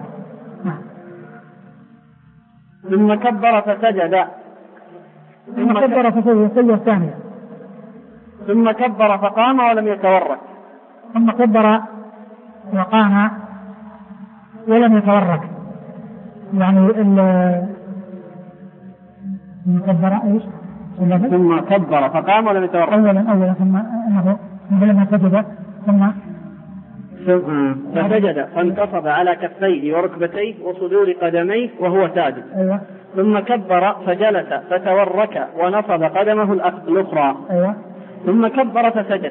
ثم كبر فسجد ثم كبر فسجد السجدة الثانية ثم كبر فقام ولم يتورك. ثم كبر وقام ولم يتورك يعني كبر ايش؟ ثم كبر فقام ولم يتورك اولا اولا ثم انه لما سجد ثم فسجد فانتصب على كفيه وركبتيه وصدور قدميه وهو ساجد. أيوة. ثم كبر فجلس فتورك ونصب قدمه الأخرى. أيوة. ثم كبر فسجد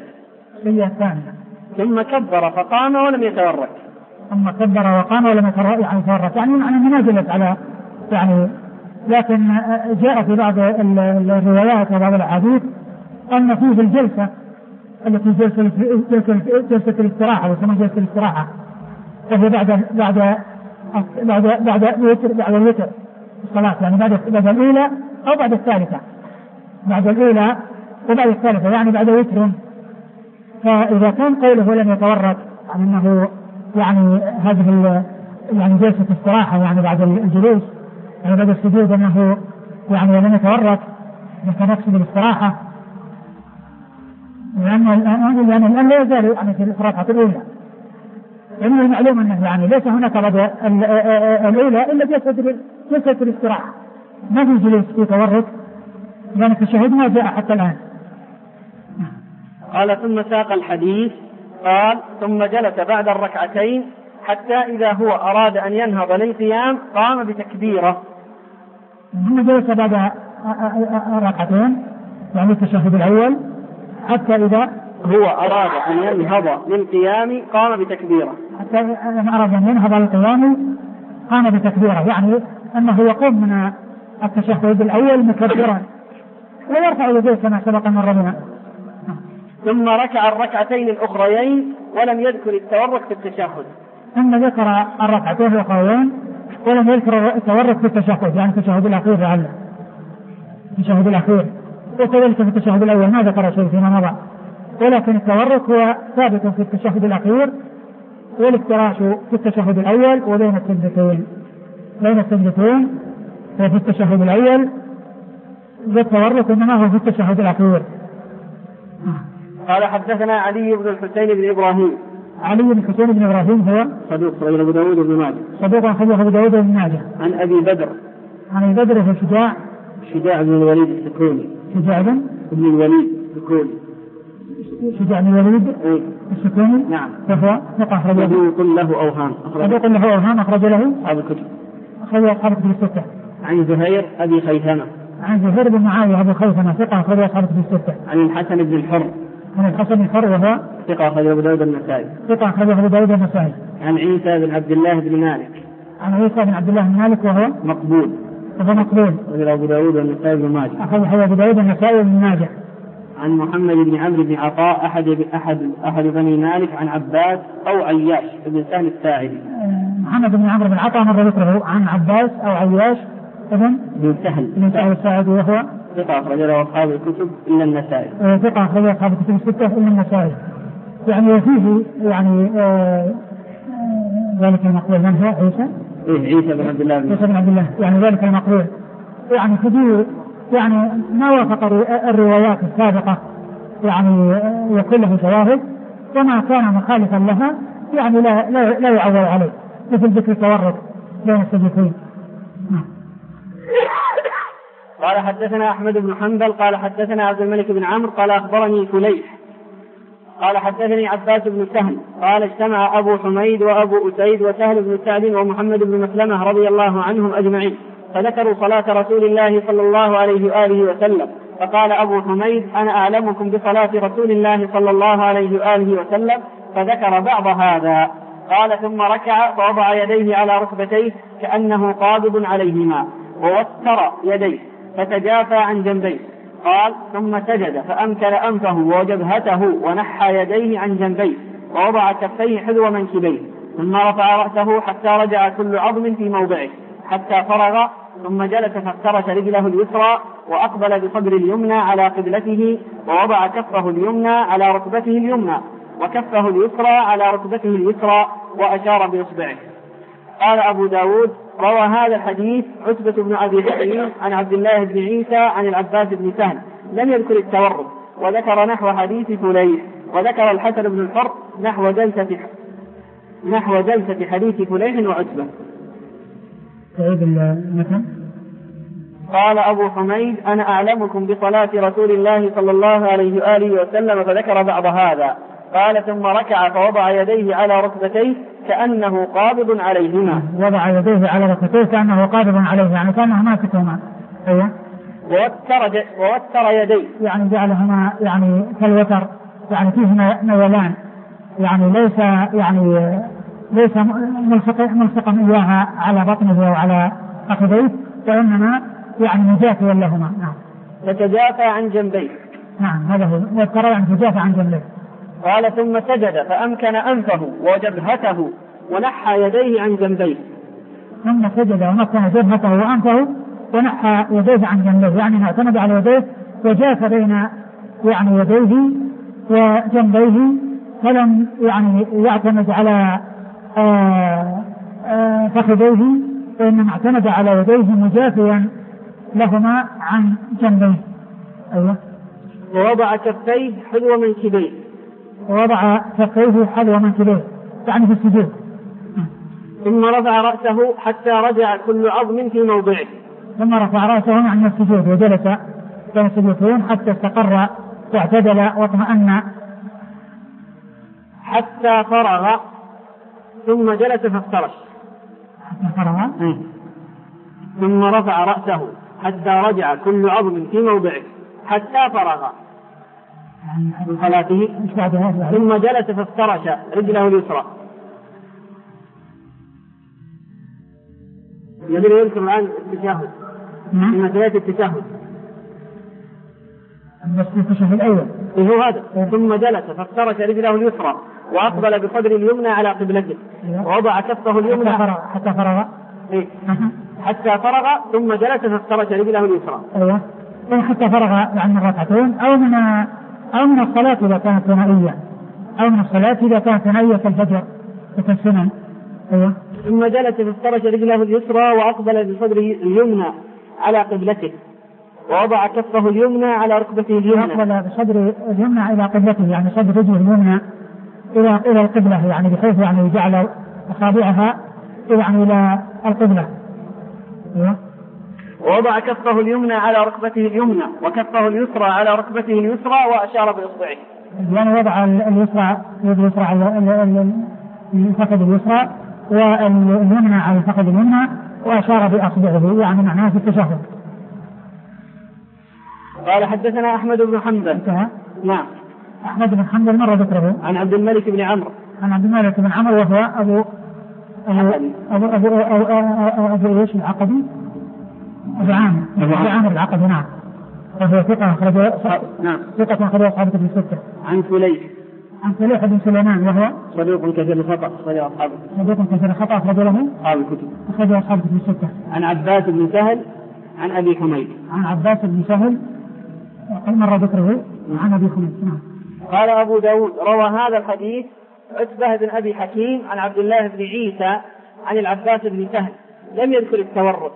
ثم كبر فقام ولم يتورك. ثم كبر وقام ولم يتورك يعني معنى أنه ما جلس على يعني، لكن جاء في بعض الروايات وبعض الأحاديث أن فيه الجلسة التي جلسة جلسة جلسة الاستراحة وثم جلسة الاستراحة وهي بعد بعد بعد بعد الوتر بعد الوتر الصلاة يعني بعد بعد الأولى أو بعد الثالثة بعد الأولى وبعد الثالثة يعني بعد وتر. فإذا كان قوله ولم يتورك عن أنه يعني هذه يعني جلسة استراحة يعني بعد الجلوس يعني بعد السجود أنه يعني لم يتورك يتنقص بالاستراحة، لأن الآن يعني الآن لا يزال يعني في الركعة الأولى، لأنه المعلوم أنه يعني ليس هناك بعد الأولى إلا جلسة جلسة الاستراحة، ما في جلوس في تورك لأن التشهد ما جاء حتى الآن. قال ثم ساق الحديث قال ثم جلس بعد الركعتين حتى إذا هو أراد أن ينهض للقيام قام بتكبيره. ثم جلس بعد ركعتين يعني التشهد الأول حتى إذا هو أراد أن ينهض للقيام قام بتكبيره حتى إذا أراد أن ينهض للقيام قام بتكبيره يعني أنه يقوم من التشهد الأول مكبرا ويرفع يديه كما سبق مر بنا. ثم ركع الركعتين الأخريين ولم يذكر التورك في التشهد. ثم ذكر الركعتين الأخريين ولم يذكر التورك في التشهد يعني التشهد الأخير لعله التشهد الأخير، وكذلك في التشهد الأول ما ذكر شيء فيما مضى، ولكن التورك هو ثابت في التشهد الأخير والافتراش في التشهد الأول وبين السجدتين بين السجدتين وفي التشهد الأول والتورك إنما هو في التشهد الأخير. قال حدثنا علي بن الحسين بن إبراهيم. علي بن الحسين بن إبراهيم هو صدوق أخرجه أبو داود بن ماجه. صدوق أخرجه أبو داود بن ماجه. عن أبي بدر. عن أبي بدر هو شجاع شجاع بن الوليد السكوني. شجاع بن ابن الوليد السكوني. شجاع بن الوليد السكوني. نعم. وهو ثقة أخرج له. صدوق له أوهام. صدوق له أوهام أخرج له أصحاب الكتب. أخرج أصحاب الكتب الستة. عن زهير أبي خيثمة. عن زهير بن معاوية أبو خيثمة ثقة أخرج أصحاب الكتب الستة. عن الحسن بن الحر. عن الحسن بن الحر وهو ثقة أخرج أبو داود النسائي. ثقة أخرج أبو داود النسائي. عن عيسى بن عبد الله بن مالك. عن عيسى بن عبد الله بن مالك وهو مقبول. وهو مقبول. أخرج أبو داود النسائي بن ماجه. أخرج أبو داود النسائي بن ماجه. عن محمد بن عمرو بن عطاء أحد أحد أحد بني مالك عن عباس أو عياش بن سهل الساعدي. محمد بن عمرو بن عطاء مر ذكره عن عباس أو عياش ابن بن سهل بن سهل الساعدي وهو ثقة أخرج له أصحاب الكتب إلا النسائي. ثقة أخرج له أصحاب الكتب الستة إلا النسائي. يعني وفيه يعني آه ذلك المقبول من هو عيسى؟ إيه عيسى بن عبد الله. عيسى بن عبد الله يعني ذلك المقبول يعني تجي يعني ما وافق الروايات السابقة يعني يكون له شواهد، وما كان مخالفا لها يعني لا لا, لا يعول عليه، مثل ذكر التورط بين الصديقين. قال حدثنا أحمد بن حنبل قال حدثنا عبد الملك بن عمرو قال أخبرني فليح قال حدثني عباس بن سهل قال اجتمع أبو حميد وأبو أسيد وسهل بن سعد ومحمد بن مسلمة رضي الله عنهم أجمعين فذكروا صلاة رسول الله صلى الله عليه وآله وسلم، فقال أبو حميد أنا أعلمكم بصلاة رسول الله صلى الله عليه وآله وسلم، فذكر بعض هذا. قال ثم ركع فوضع يديه على ركبتيه كأنه قابض عليهما ووتر يديه فتجافى عن جنبيه. قال ثم سجد فأمكن أنفه وجبهته ونحى يديه عن جنبيه ووضع كفيه حذو منكبيه، ثم رفع رأسه حتى رجع كل عظم في موضعه حتى فرغ، ثم جلس فافترش رجله اليسرى وأقبل بصدر اليمنى على قبلته ووضع كفه اليمنى على ركبته اليمنى وكفه اليسرى على ركبته اليسرى وأشار بإصبعه. قال أبو داود روى هذا الحديث عتبة بن أبي حكيم عن عبد الله بن عيسى عن العباس بن سهل، لم يذكر التورط، وذكر نحو حديث فليح، وذكر الحسن بن الفرق نحو جلسة نحو جلسة حديث فليح وعتبة. قال أبو حميد أنا أعلمكم بصلاة رسول الله صلى الله عليه وآله وسلم، فذكر بعض هذا. قال ثم ركع فوضع يديه على ركبتيه كأنه قابض عليهما. وضع يديه على ركبتيه كأنه قابض عليه يعني كأنه ماسكهما. أيوة. ووتر ووتر يديه يعني جعلهما يعني كالوتر يعني فيه نولان يعني ليس يعني ليس ملصقا إياها على بطنه أو على فخذيه، وإنما يعني مجافيا لهما. نعم. وتجافى عن جنبيه. نعم هذا هو وتر يعني تجافى عن جنبيه. قال ثم سجد فأمكن أنفه وجبهته ونحى يديه عن جنبيه. ثم سجد ومكن جبهته وأنفه ونحى يديه عن جنبيه يعني اعتمد على يديه وجاف بين يعني يديه وجنبيه، فلم يعني يعتمد على آآ آآ فخذيه، وإنما اعتمد على يديه مجافيا لهما عن جنبيه. أيوة. ووضع كفيه حذو منكبيه. ووضع كفيه حذو منكبيه يعني في السجود. ثم رفع رأسه حتى رجع كل عظم في موضعه. ثم رفع رأسه عن السجود وجلس بين السجودين حتى استقر واعتدل واطمأن حتى فرغ، ثم جلس فافترش. حتى فرغ. ثم رفع رأسه حتى رجع كل عظم في موضعه حتى فرغ من صلاته، ثم جلس فافترش رجله اليسرى. يقدر يذكر الآن التشهد في مسألة التشهد بس التشهد الأول هو هذا. ثم جلس فافترش رجله اليسرى وأقبل بصدر اليمنى على قبلته ووضع كفه اليمنى حتى فرغ. إيه؟ حتى فرغ ثم جلس فافترش رجله اليسرى. أيوة. حتى فرغ يعني من ركعتين أو من أو من الصلاة إذا كانت ثنائية أو من الصلاة إذا كانت ثنائية كالفجر وكالسنن. أيوة. ثم جلس فافترش رجله اليسرى وأقبل بصدره اليمنى على قبلته ووضع كفه اليمنى على ركبته اليمنى. أقبل بصدر اليمنى إلى قبلته يعني صدر رجله اليمنى إلى إلى القبلة يعني بحيث يعني جعل أصابعها يعني إلى القبلة. أيوة. ووضع كفه اليمنى على ركبته اليمنى وكفه اليسرى على ركبته اليسرى وأشار بإصبعه. يعني وضع اليسرى اليسرى على الفخذ اليسرى واليمنى على الفخذ اليمنى وأشار بأصبعه يعني معناه في التشهد. قال حدثنا أحمد بن حنبل. نعم. أحمد بن حنبل مرة ذكره عن عبد الملك بن عمرو. عن عبد الملك بن عمرو وهو أبو أبو أبو أبو أبو أبو إيش العقدي أبو عامر أبو عامر العقدي. نعم. وهو ثقة أخرجه نعم ثقة أخرجه أصحاب الكتب الستة. عن فليح عن فليح بن سليمان وهو صدوق كثير الخطأ أخرجه أصحاب صدوق كثير الخطأ أخرجه له أصحاب الكتب أخرجه أصحاب الكتب الستة. عن عباس بن سهل عن أبي حميد. عن عباس بن سهل قد مر ذكره عن أبي حميد. نعم. قال أبو داود روى هذا الحديث عتبة بن أبي حكيم عن عبد الله بن عيسى عن العباس بن سهل لم يذكر التورك،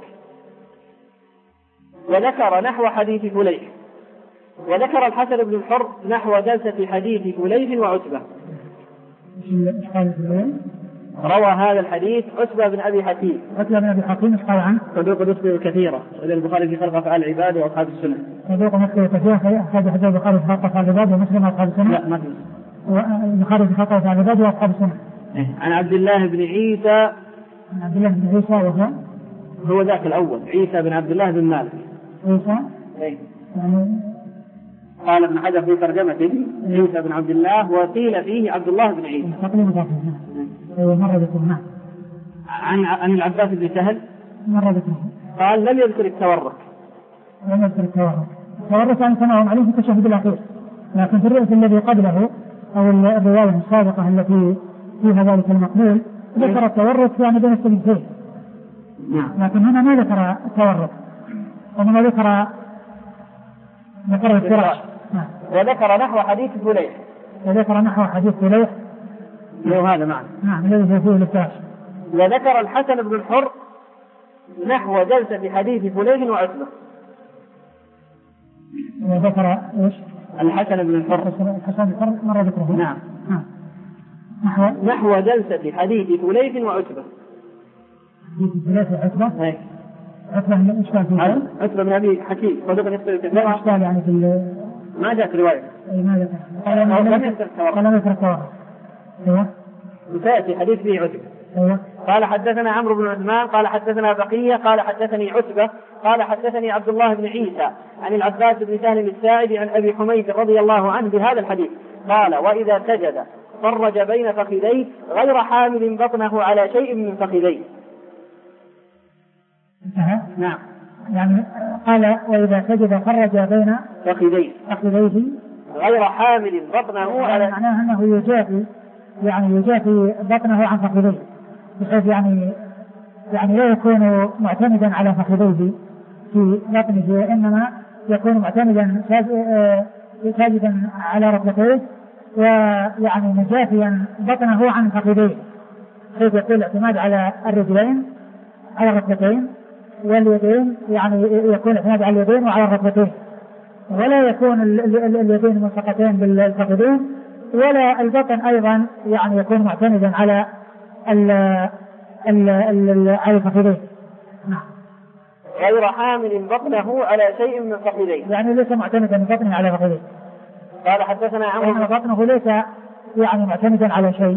وذكر نحو حديث فليح، وذكر الحسن بن الحر نحو جلسة حديث فليح وعتبة. روى هذا الحديث عتبة بن أبي حكيم. عتبة بن أبي حكيم قال عنه صدوق يخطئ كثيرا، إلى البخاري في خلق أفعال العباد وأصحاب السنة. صدوق يخطئ كثيرا أخرج حديث البخاري في خلق أفعال العباد ومسلم وأصحاب السنة. لا ما في. البخاري في خلق أفعال العباد وأصحاب السنة. عن عبد الله بن عيسى. عن عبد الله بن عيسى وهو هو ذاك الأول عيسى بن عبد الله بن مالك. عيسى. إيه. يعني قال ابن حجر في ترجمته عيسى بن عبد الله وقيل فيه عبد الله بن عيسى. أيوة مرة ذكرنا. عن عن العباس بن سهل مرة ذكرنا. قال لم يذكر التورك. لم يذكر التورك. التورك يعني كما هم عليه في التشهد الأخير، لكن في الرؤية الذي قبله أو الرواية السابقة التي فيها ذلك المقبول ذكر التورك يعني بين السبيلين. نعم. لكن هنا ما ذكر التورك، وهنا ذكر ذكر الفراش. نعم. وذكر نحو حديث فليح. وذكر نحو حديث فليح. لو هذا معنى. نعم الذي فيه الفراش. وذكر الحسن بن الحر نحو جلسة حديث فليح وعتبة. وذكر ايش؟ الحسن بن الحر. الحسن بن الحر مرة ذكره. نعم. نعم. نحو نحو جلسة حديث فليح وعتبة. حديث فليح وعتبة. هيك. عتبة من إشكال فيه. عتبة بن أبي حكيم. صدق يخطئ كثيرا. لا إشكال يعني في ال. ما جاءت رواية. أي ما ذكر. قال لم يذكر التورك. قال لم يذكر التورك. أيوه. وسيأتي حديث فيه عتبة. أيوه. قال حدثنا عمرو بن عثمان قال حدثنا بقية قال حدثني عتبة قال حدثني عبد الله بن عيسى عن العباس بن سهل الساعدي عن أبي حميد رضي الله عنه بهذا الحديث قال وإذا سجد فرج بين فخذيه غير حامل بطنه على شيء من فخذيه. أه. نعم. يعني قال وإذا سجد فرج بين فخذيه فخذيه غير حامل بطنه على. معناه أنه يجافي يعني يجافي بطنه عن فخذيه، بحيث يعني يعني لا يكون معتمدا على فخذيه في بطنه، وإنما يكون معتمدا ساجدا على ركبتيه ويعني مجافيا بطنه عن فخذيه، حيث يكون الاعتماد على الرجلين على الركبتين واليدين، يعني يكون الاعتماد على اليدين وعلى الركبتين، ولا يكون اليدين ملصقتين بالفخذين، ولا البطن أيضا يعني يكون معتمدا على ال ال ال على الفخذين. نعم. غير حامل بطنه على شيء من فخذيه، يعني ليس معتمدا بطنه على فخذيه. قال حدثنا عمرو بن بطنه ليس يعني معتمدا على شيء.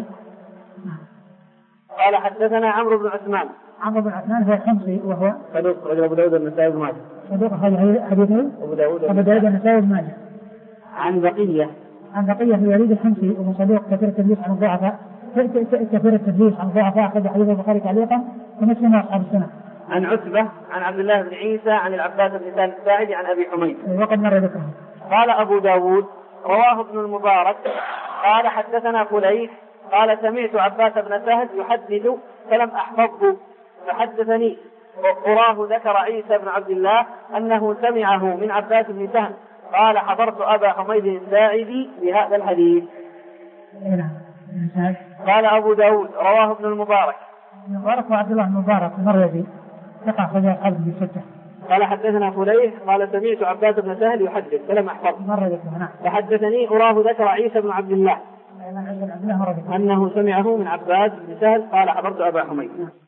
قال حدثنا عمرو بن عثمان. عمرو بن عثمان هو الحمصي وهو صدوق رجل أبو داود النسائي بن ماجه. صدوق حديثه أبو داود أبو داود النسائي بن ماجه. عن بقية عن بقية في وليد الحمصي وهو صدوق كثير التدليس عن الضعفاء كثير التدليس عن الضعفاء أخرج حديث البخاري تعليقا ومسلم وأصحاب السنة. عن عتبة عن عبد الله بن عيسى عن العباس بن سهل الساعدي عن أبي حميد. وقد مر ذكره. قال أبو داود رواه ابن المبارك قال حدثنا فليح قال سمعت عباس بن سهل يحدث فلم أحفظه فحدثني أراه ذكر عيسى بن عبد الله أنه سمعه من عباس بن سهل قال حضرت أبا حميد الساعدي بهذا الحديث. قال أبو داود رواه ابن المبارك. المبارك وعبد الله المبارك مر به يقع خذ الحديث بالستة. قال حدثنا فليح قال سمعت عباس بن سهل يحدث فلم أحفظ مر ذكره. فحدثني أراه ذكر عيسى بن عبد الله أنه سمعه من عباس بن سهل قال حضرت أبا حميد.